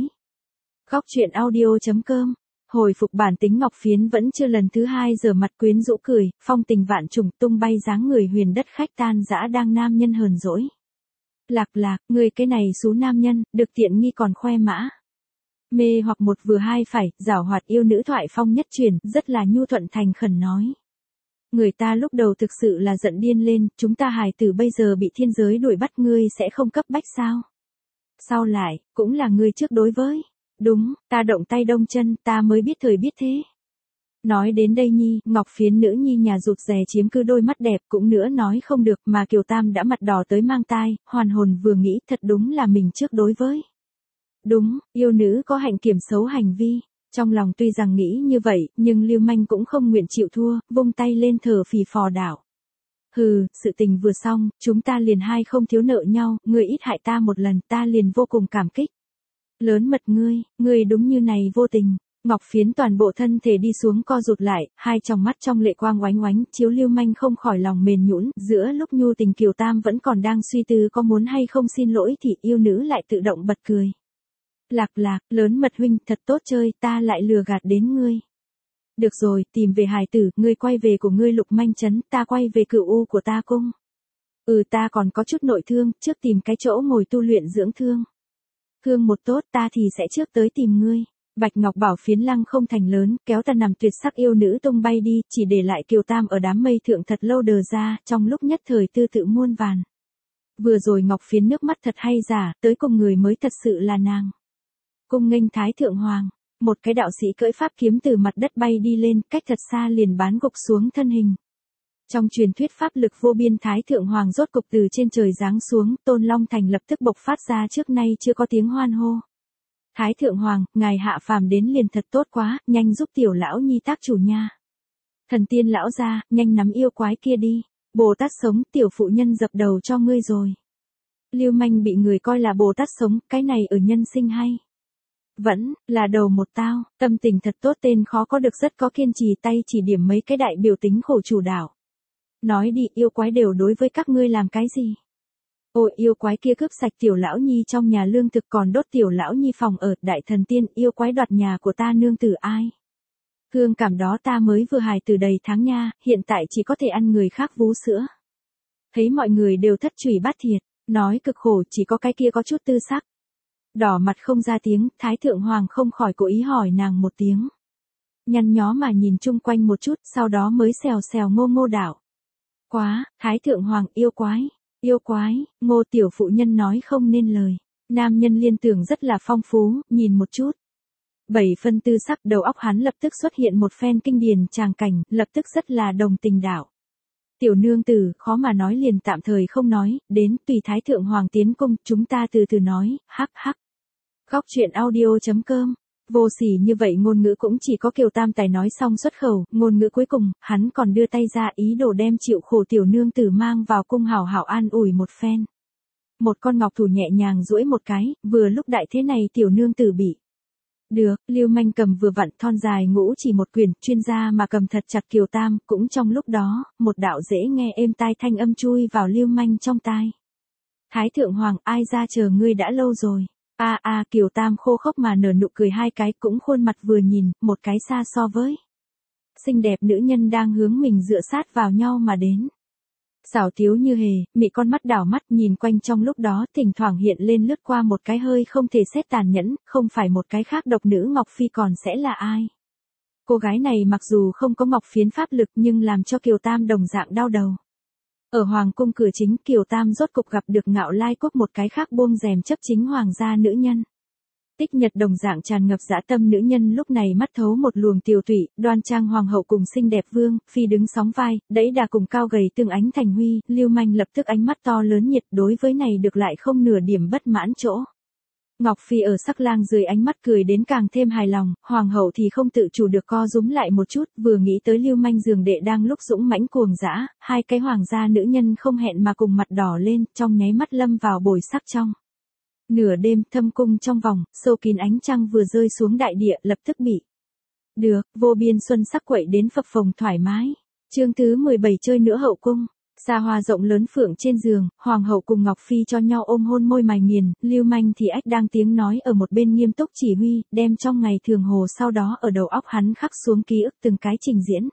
S1: Góc truyện audio.com. Hồi phục bản tính Ngọc Phiến vẫn chưa lần thứ 2 giờ mặt quyến rũ cười, phong tình vạn trùng tung bay dáng người huyền đất khách tan dã đang nam nhân hờn dỗi. Lạc, người cái này xú nam nhân, được tiện nghi còn khoe mã. Mê hoặc một vừa hai phải, giảo hoạt yêu nữ thoại phong nhất truyền, rất là nhu thuận thành khẩn nói. Người ta lúc đầu thực sự là giận điên lên, chúng ta hài tử bây giờ bị thiên giới đuổi bắt ngươi sẽ không cấp bách sao? Sau lại, cũng là ngươi trước đối với. Đúng, ta động tay đông chân, ta mới biết thời biết thế. Nói đến đây nhi, Ngọc Phiến nữ nhi nhà rụt rè chiếm cứ đôi mắt đẹp cũng nữa nói không được mà Kiều Tam đã mặt đỏ tới mang tai, hoàn hồn vừa nghĩ thật đúng là mình trước đối với. Đúng, yêu nữ có hạnh kiểm xấu hành vi. Trong lòng tuy rằng nghĩ như vậy, nhưng Lưu Manh cũng không nguyện chịu thua, vung tay lên thở phì phò đảo. Hừ, sự tình vừa xong, chúng ta liền hai không thiếu nợ nhau, ngươi ít hại ta một lần ta liền vô cùng cảm kích. Lớn mật ngươi đúng như này vô tình. Ngọc Phiến toàn bộ thân thể đi xuống co rụt lại, hai tròng mắt trong lệ quang oánh oánh, chiếu Lưu Manh không khỏi lòng mềm nhũn, giữa lúc nhu tình Kiều Tam vẫn còn đang suy tư có muốn hay không xin lỗi thì yêu nữ lại tự động bật cười. Lạc, lớn mật huynh thật tốt chơi, ta lại lừa gạt đến ngươi. Được rồi, tìm về hài tử, ngươi quay về của ngươi Lục Manh trấn, ta quay về Cửu U của ta cung. Ta còn có chút nội thương, trước tìm cái chỗ ngồi tu luyện dưỡng thương. Thương một tốt ta thì sẽ trước tới tìm ngươi. Bạch Ngọc Bảo Phiến lăng không thành lớn, kéo ta nằm tuyệt sắc yêu nữ tung bay đi, chỉ để lại Kiều Tam ở đám mây thượng thật lâu đờ ra, trong lúc nhất thời tư tự muôn vàn. Vừa rồi Ngọc Phiến nước mắt thật hay giả, tới cùng người mới thật sự là nàng. Cung nghênh Thái Thượng Hoàng. một cái đạo sĩ cưỡi pháp kiếm từ mặt đất bay đi lên, cách thật xa liền bán gục xuống thân hình. Trong truyền thuyết pháp lực vô biên Thái Thượng Hoàng rốt cục từ trên trời giáng xuống, Tôn Long Thành lập tức bộc phát ra trước nay chưa có tiếng hoan hô. Thái Thượng Hoàng, ngài hạ phàm đến liền thật tốt quá, nhanh giúp tiểu lão nhi tác chủ nha. Thần tiên lão gia, nhanh nắm yêu quái kia đi. Bồ Tát sống, tiểu phụ nhân dập đầu cho ngươi rồi. Lưu manh bị người coi là Bồ Tát sống, cái này ở nhân sinh hay. Vẫn là đầu một tao, tâm tình thật tốt, tên khó có được rất có kiên trì, tay chỉ điểm mấy cái đại biểu tính khổ chủ đạo. Nói đi, yêu quái đều đối với các ngươi làm cái gì? Ôi, yêu quái kia cướp sạch tiểu lão nhi trong nhà lương thực, còn đốt tiểu lão nhi phòng ở, đại thần tiên, yêu quái đoạt nhà của ta nương tử ai? Hương cảm đó ta mới vừa hài từ đầy tháng nha, hiện tại chỉ có thể ăn người khác vú sữa. Thấy mọi người đều thất trùy bát thiệt, nói cực khổ, chỉ có cái kia có chút tư sắc. Đỏ mặt không ra tiếng, Thái Thượng Hoàng không khỏi cố ý hỏi nàng một tiếng. Nhăn nhó mà nhìn chung quanh một chút, sau đó mới xèo xèo ngô ngô đảo. Quá, Thái Thượng Hoàng, yêu quái, Ngô tiểu phụ nhân nói không nên lời. Nam nhân liên tưởng rất là phong phú, nhìn một chút. 7 phân tư sắc, đầu óc hắn lập tức xuất hiện một phen kinh điển tràng cảnh, lập tức rất là đồng tình đạo. Tiểu nương tử, khó mà nói liền tạm thời không nói, đến tùy Thái Thượng Hoàng tiến cung, chúng ta từ từ nói, hắc hắc. Góc truyện audio.com. Vô sỉ như vậy ngôn ngữ cũng chỉ có Kiều Tam Tài nói xong xuất khẩu, ngôn ngữ cuối cùng, hắn còn đưa tay ra ý đồ đem chịu khổ tiểu nương tử mang vào cung hảo hảo an ủi một phen. Một con ngọc thủ nhẹ nhàng duỗi một cái, vừa lúc đại thế này tiểu nương tử bị. Được, Lưu manh cầm vừa vặn thon dài ngũ chỉ một quyển, chuyên gia mà cầm thật chặt Kiều Tam, cũng trong lúc đó, một đạo dễ nghe êm tai thanh âm chui vào Lưu manh trong tai. Thái Thượng Hoàng, ai ra chờ ngươi đã lâu rồi. Kiều Tam khô khốc mà nở nụ cười hai cái, cũng khuôn mặt vừa nhìn, một cái xa so với. Xinh đẹp nữ nhân đang hướng mình dựa sát vào nhau mà đến. Xảo tiếu như hề, mị con mắt đảo mắt nhìn quanh, trong lúc đó thỉnh thoảng hiện lên lướt qua một cái hơi không thể xét tàn nhẫn, không phải một cái khác độc nữ Ngọc Phi còn sẽ là ai. Cô gái này mặc dù không có ngọc phiến pháp lực nhưng làm cho Kiều Tam đồng dạng đau đầu. Ở Hoàng cung cửa chính, Kiều Tam rốt cục gặp được Ngạo Lai Quốc, một cái khác buông rèm chấp chính hoàng gia nữ nhân. Tích Nhật đồng dạng tràn ngập dã tâm nữ nhân lúc này mắt thấu một luồng tiều tụy, đoan trang hoàng hậu cùng xinh đẹp vương phi đứng sóng vai, đẫy đà cùng cao gầy tương ánh thành huy, Lưu manh lập tức ánh mắt to lớn nhiệt, đối với này được lại không nửa điểm bất mãn chỗ. Ngọc Phi ở sắc lang dưới ánh mắt cười đến càng thêm hài lòng, hoàng hậu thì không tự chủ được co rúm lại một chút, vừa nghĩ tới Lưu manh giường đệ đang lúc dũng mãnh cuồng dã, hai cái hoàng gia nữ nhân không hẹn mà cùng mặt đỏ lên, trong nháy mắt lâm vào bồi sắc trong. Nửa đêm, thâm cung trong vòng, sâu kín ánh trăng vừa rơi xuống đại địa, lập tức bị. Được, vô biên xuân sắc quậy đến phập phồng thoải mái. Chương thứ 17 chơi nữa hậu cung. Xa hoa rộng lớn phượng trên giường, hoàng hậu cùng Ngọc Phi cho nhau ôm hôn môi mài nghiền, Lưu manh thì ách đang tiếng nói ở một bên nghiêm túc chỉ huy, đem trong ngày thường hồ sau đó ở đầu óc hắn khắc xuống ký ức từng cái trình diễn.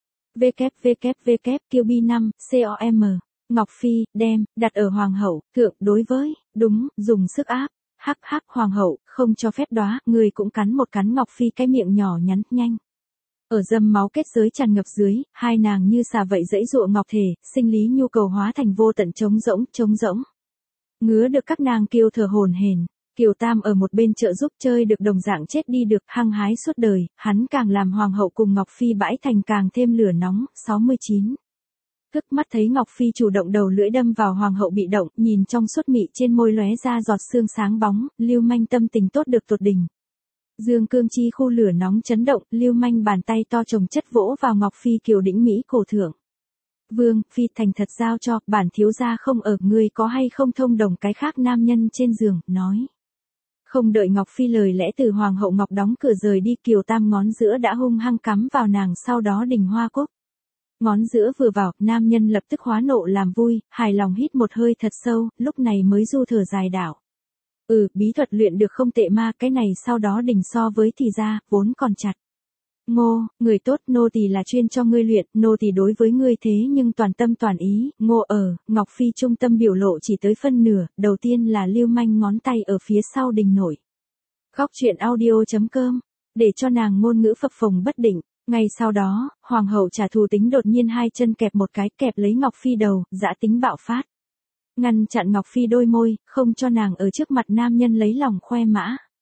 S1: WWW QB5 COM. Ngọc Phi, đem, đặt ở hoàng hậu, thượng, đối với, đúng, dùng sức áp. Hắc hắc, hoàng hậu, không cho phép đóa, người cũng cắn một cắn Ngọc Phi cái miệng nhỏ nhắn, nhanh. Ở dâm máu kết giới tràn ngập dưới, hai nàng như xà vậy dãy dụa ngọc thể, sinh lý nhu cầu hóa thành vô tận trống rỗng. Ngứa được các nàng kêu thở hổn hển. Kiều Tam ở một bên trợ giúp chơi được đồng dạng chết đi được, hăng hái suốt đời, hắn càng làm hoàng hậu cùng Ngọc Phi bãi thành càng thêm lửa nóng. 69. Tức mắt thấy Ngọc Phi chủ động đầu lưỡi đâm vào hoàng hậu bị động, nhìn trong suốt mị trên môi lóe ra giọt sương sáng bóng, Lưu manh tâm tình tốt được tột đỉnh. Dương cương chi khu lửa nóng chấn động, Lưu manh bàn tay to chồng chất vỗ vào Ngọc Phi kiều đĩnh mỹ cổ thượng. Vương phi thành thật giao cho, bản thiếu gia không ở, ngươi có hay không thông đồng cái khác nam nhân trên giường, nói. Không đợi Ngọc Phi lời lẽ từ hoàng hậu Ngọc đóng cửa rời đi, Kiều Tam ngón giữa đã hung hăng cắm vào nàng, sau đó đình hoa cúc. Ngón giữa vừa vào, nam nhân lập tức hóa nộ làm vui, hài lòng hít một hơi thật sâu, lúc này mới du thở dài đảo. Bí thuật luyện được không tệ ma, cái này sau đó đỉnh so với thì ra, vốn còn chặt. Ngô, người tốt, nô tỳ là chuyên cho ngươi luyện, nô tỳ đối với ngươi thế nhưng toàn tâm toàn ý, Ngô Ngọc Phi trung tâm biểu lộ chỉ tới phân nửa, đầu tiên là Lưu manh ngón tay ở phía sau đình nổi. Góc truyện audio.com, để cho nàng ngôn ngữ phập phồng bất định. Ngay sau đó, hoàng hậu trả thù tính đột nhiên hai chân kẹp một cái, kẹp lấy Ngọc Phi đầu, dã tính bạo phát. Ngăn chặn Ngọc Phi đôi môi, không cho nàng ở trước mặt nam nhân lấy lòng khoe mã.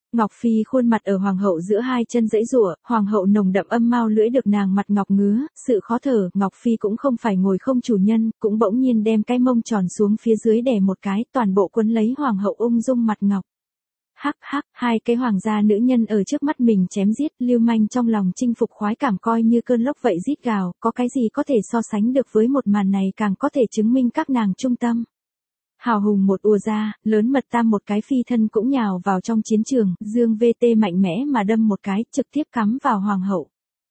S1: Ngọc Phi khuôn mặt ở hoàng hậu giữa hai chân giãy giụa, hoàng hậu nồng đậm âm mao lưỡi được nàng mặt ngọc ngứa, sự khó thở, Ngọc Phi cũng không phải ngồi không chủ nhân, cũng bỗng nhiên đem cái mông tròn xuống phía dưới đè một cái, toàn bộ quấn lấy hoàng hậu ung dung mặt ngọc. Hắc hắc, hai cái hoàng gia nữ nhân ở trước mắt mình chém giết, Lưu Manh trong lòng chinh phục khoái cảm coi như cơn lốc vậy rít gào, có cái gì có thể so sánh được với một màn này, càng có thể chứng minh các nàng trung tâm. Hào hùng một ùa ra, lớn mật tam một cái phi thân cũng nhào vào trong chiến trường, Dương VT mạnh mẽ mà đâm một cái, trực tiếp cắm vào hoàng hậu.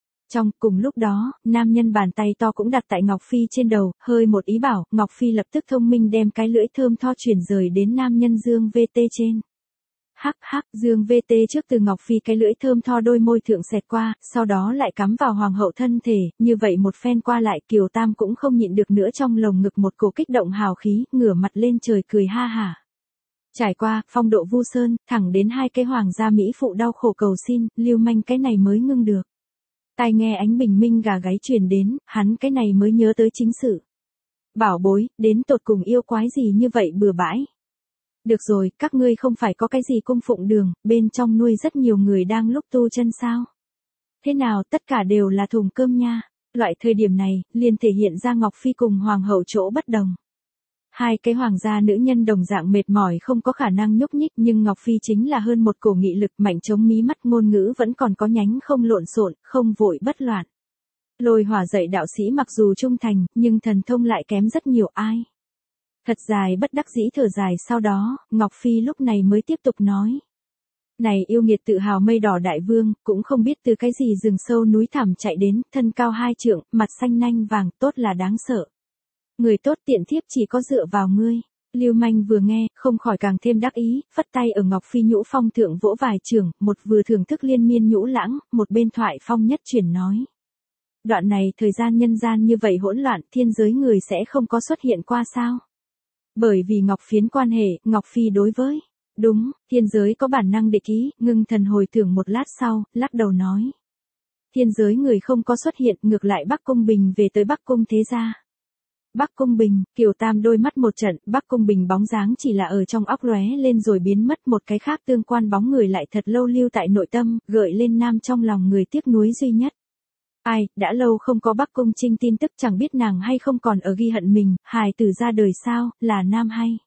S1: Cùng lúc đó, nam nhân bàn tay to cũng đặt tại Ngọc Phi trên đầu, hơi một ý bảo, Ngọc Phi lập tức thông minh đem cái lưỡi thơm tho chuyển rời đến nam nhân Dương VT trên. Hắc hắc, Dương VT trước từ Ngọc Phi cái lưỡi thơm tho đôi môi thượng xẹt qua, sau đó lại cắm vào hoàng hậu thân thể, như vậy một phen qua lại Kiều Tam cũng không nhịn được nữa, trong lồng ngực một cổ kích động hào khí, ngửa mặt lên trời cười ha hả. Trải qua, phong độ vu sơn, thẳng đến hai cái hoàng gia mỹ phụ đau khổ cầu xin, Lưu Manh cái này mới ngưng được. Tai nghe ánh bình minh gà gáy truyền đến, hắn cái này mới nhớ tới chính sự. Bảo bối, đến tột cùng yêu quái gì như vậy bừa bãi. Được rồi, các ngươi không phải có cái gì cung phụng đường, bên trong nuôi rất nhiều người đang lúc tu chân sao? Thế nào, tất cả đều là thùng cơm nha. Loại thời điểm này, liền thể hiện ra Ngọc Phi cùng hoàng hậu chỗ bất đồng. Hai cái hoàng gia nữ nhân đồng dạng mệt mỏi không có khả năng nhúc nhích, nhưng Ngọc Phi chính là hơn một cổ nghị lực mạnh chống mí mắt, ngôn ngữ vẫn còn có nhánh không lộn xộn, không vội bất loạn. Lôi hỏa dạy đạo sĩ mặc dù trung thành, nhưng thần thông lại kém rất nhiều ai. Thật dài bất đắc dĩ thở dài, sau đó, Ngọc Phi lúc này mới tiếp tục nói. Này yêu nghiệt tự hào mây đỏ đại vương, cũng không biết từ cái gì rừng sâu núi thẳm chạy đến, thân cao 2 trượng, mặt xanh nanh vàng, tốt là đáng sợ. Người tốt tiện thiếp chỉ có dựa vào ngươi. Lưu Manh vừa nghe, không khỏi càng thêm đắc ý, phất tay ở Ngọc Phi nhũ phong thượng vỗ vài trường, một vừa thưởng thức liên miên nhũ lãng, một bên thoại phong nhất chuyển nói. Đoạn này thời gian nhân gian như vậy hỗn loạn, thiên giới người sẽ không có xuất hiện qua sao? Bởi vì Ngọc Phiến quan hệ, Ngọc Phi đối với, đúng, thiên giới có bản năng địch ý, ngưng thần hồi tưởng một lát sau, lắc đầu nói. Thiên giới người không có xuất hiện, ngược lại Bắc Cung Bình về tới Bắc Cung thế gia. Bắc Cung Bình, Kiều Tam đôi mắt một trận, Bắc Cung Bình bóng dáng chỉ là ở trong óc lóe lên rồi biến mất, một cái khác tương quan bóng người lại thật lâu lưu tại nội tâm, gợi lên nam trong lòng người tiếc nuối duy nhất. Ai, đã lâu không có Bắc Cung Trinh tin tức, chẳng biết nàng hay không còn ở ghi hận mình, hài tử ra đời sao, là nam hay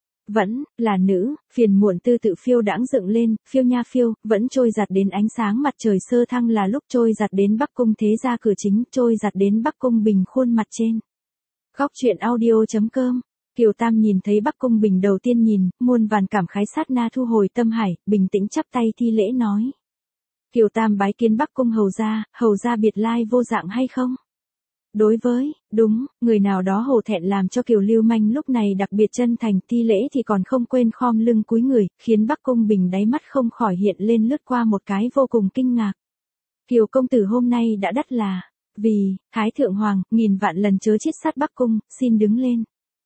S1: vẫn là nữ, phiền muộn tư tự phiêu đãng dựng lên, phiêu nha phiêu, vẫn trôi giặt đến ánh sáng mặt trời sơ thăng là lúc trôi giặt đến Bắc Cung thế gia cửa chính, trôi giặt đến Bắc Cung Bình khuôn mặt trên. Góc truyện audio.com. Kiều Tam nhìn thấy Bắc Cung Bình đầu tiên nhìn, muôn vàn cảm khái sát na thu hồi tâm hải, bình tĩnh chắp tay thi lễ nói. Kiều Tam bái kiến Bắc Cung hầu gia biệt lai vô dạng hay không? Đối với, đúng, người nào đó hổ thẹn làm cho Kiều Lưu Manh lúc này đặc biệt chân thành, thi lễ thì còn không quên khom lưng cúi người, khiến Bắc Cung Bình đáy mắt không khỏi hiện lên lướt qua một cái vô cùng kinh ngạc. Kiều công tử hôm nay đã đắt là, vì, Thái Thượng Hoàng, nghìn vạn lần chớ chết sát Bắc Cung, xin đứng lên.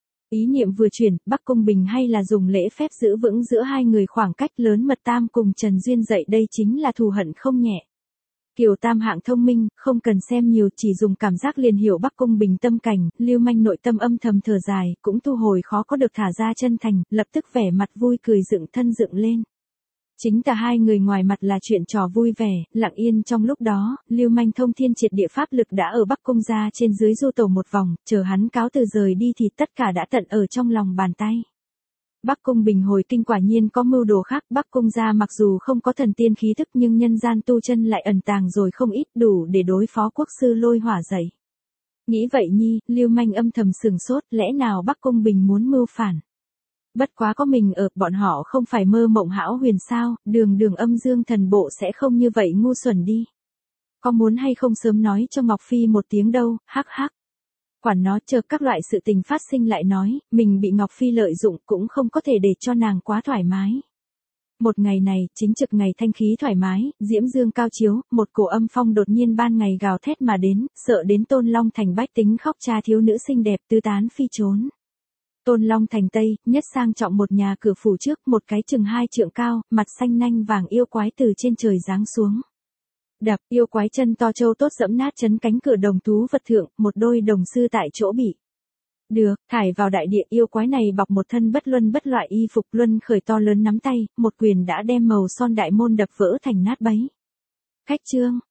S1: Ý niệm vừa chuyển, Bắc Cung Bình hay là dùng lễ phép giữ vững giữa hai người khoảng cách lớn mật tam cùng Trần Duyên dậy đây chính là thù hận không nhẹ. Kiều Tam hạng thông minh, không cần xem nhiều, chỉ dùng cảm giác liền hiểu Bắc Cung Bình tâm cảnh, Lưu Manh nội tâm âm thầm thở dài, cũng thu hồi khó có được thả ra chân thành, lập tức vẻ mặt vui cười dựng thân dựng lên. Chính cả hai người ngoài mặt là chuyện trò vui vẻ, lặng yên trong lúc đó, Lưu Manh thông thiên triệt địa pháp lực đã ở Bắc Cung gia trên dưới du tổ một vòng, chờ hắn cáo từ rời đi thì tất cả đã tận ở trong lòng bàn tay. Bắc Cung Bình hồi kinh quả nhiên có mưu đồ khác, Bắc Cung gia mặc dù không có thần tiên khí thức nhưng nhân gian tu chân lại ẩn tàng rồi không ít, đủ để đối phó quốc sư Lôi Hỏa dậy. Nghĩ vậy nhi, Lưu Manh âm thầm sừng sốt, lẽ nào Bắc Cung Bình muốn mưu phản? Bất quá có mình ở, bọn họ không phải mơ mộng hão huyền sao, đường âm dương thần bộ sẽ không như vậy ngu xuẩn đi. Có muốn hay không sớm nói cho Ngọc Phi một tiếng đâu, hắc hắc. Quản nó, chờ các loại sự tình phát sinh lại nói, mình bị Ngọc Phi lợi dụng cũng không có thể để cho nàng quá thoải mái. Một ngày này, chính trực ngày thanh khí thoải mái, diễm dương cao chiếu, một cổ âm phong đột nhiên ban ngày gào thét mà đến, sợ đến Tôn Long Thành bách tính khóc cha thiếu nữ xinh đẹp tứ tán phi trốn. Tôn Long Thành Tây, nhất sang trọng một nhà cửa phủ trước, một cái chừng 2 trượng cao, mặt xanh nanh vàng yêu quái từ trên trời giáng xuống. Đập, yêu quái chân to trâu tốt dẫm nát chấn cánh cửa đồng thú vật thượng, một đôi đồng sư tại chỗ bị Được, thải vào đại địa yêu quái này bọc một thân bất luân bất loại y phục luân khởi to lớn nắm tay, một quyền đã đem màu son đại môn đập vỡ thành nát bấy. Khách trương,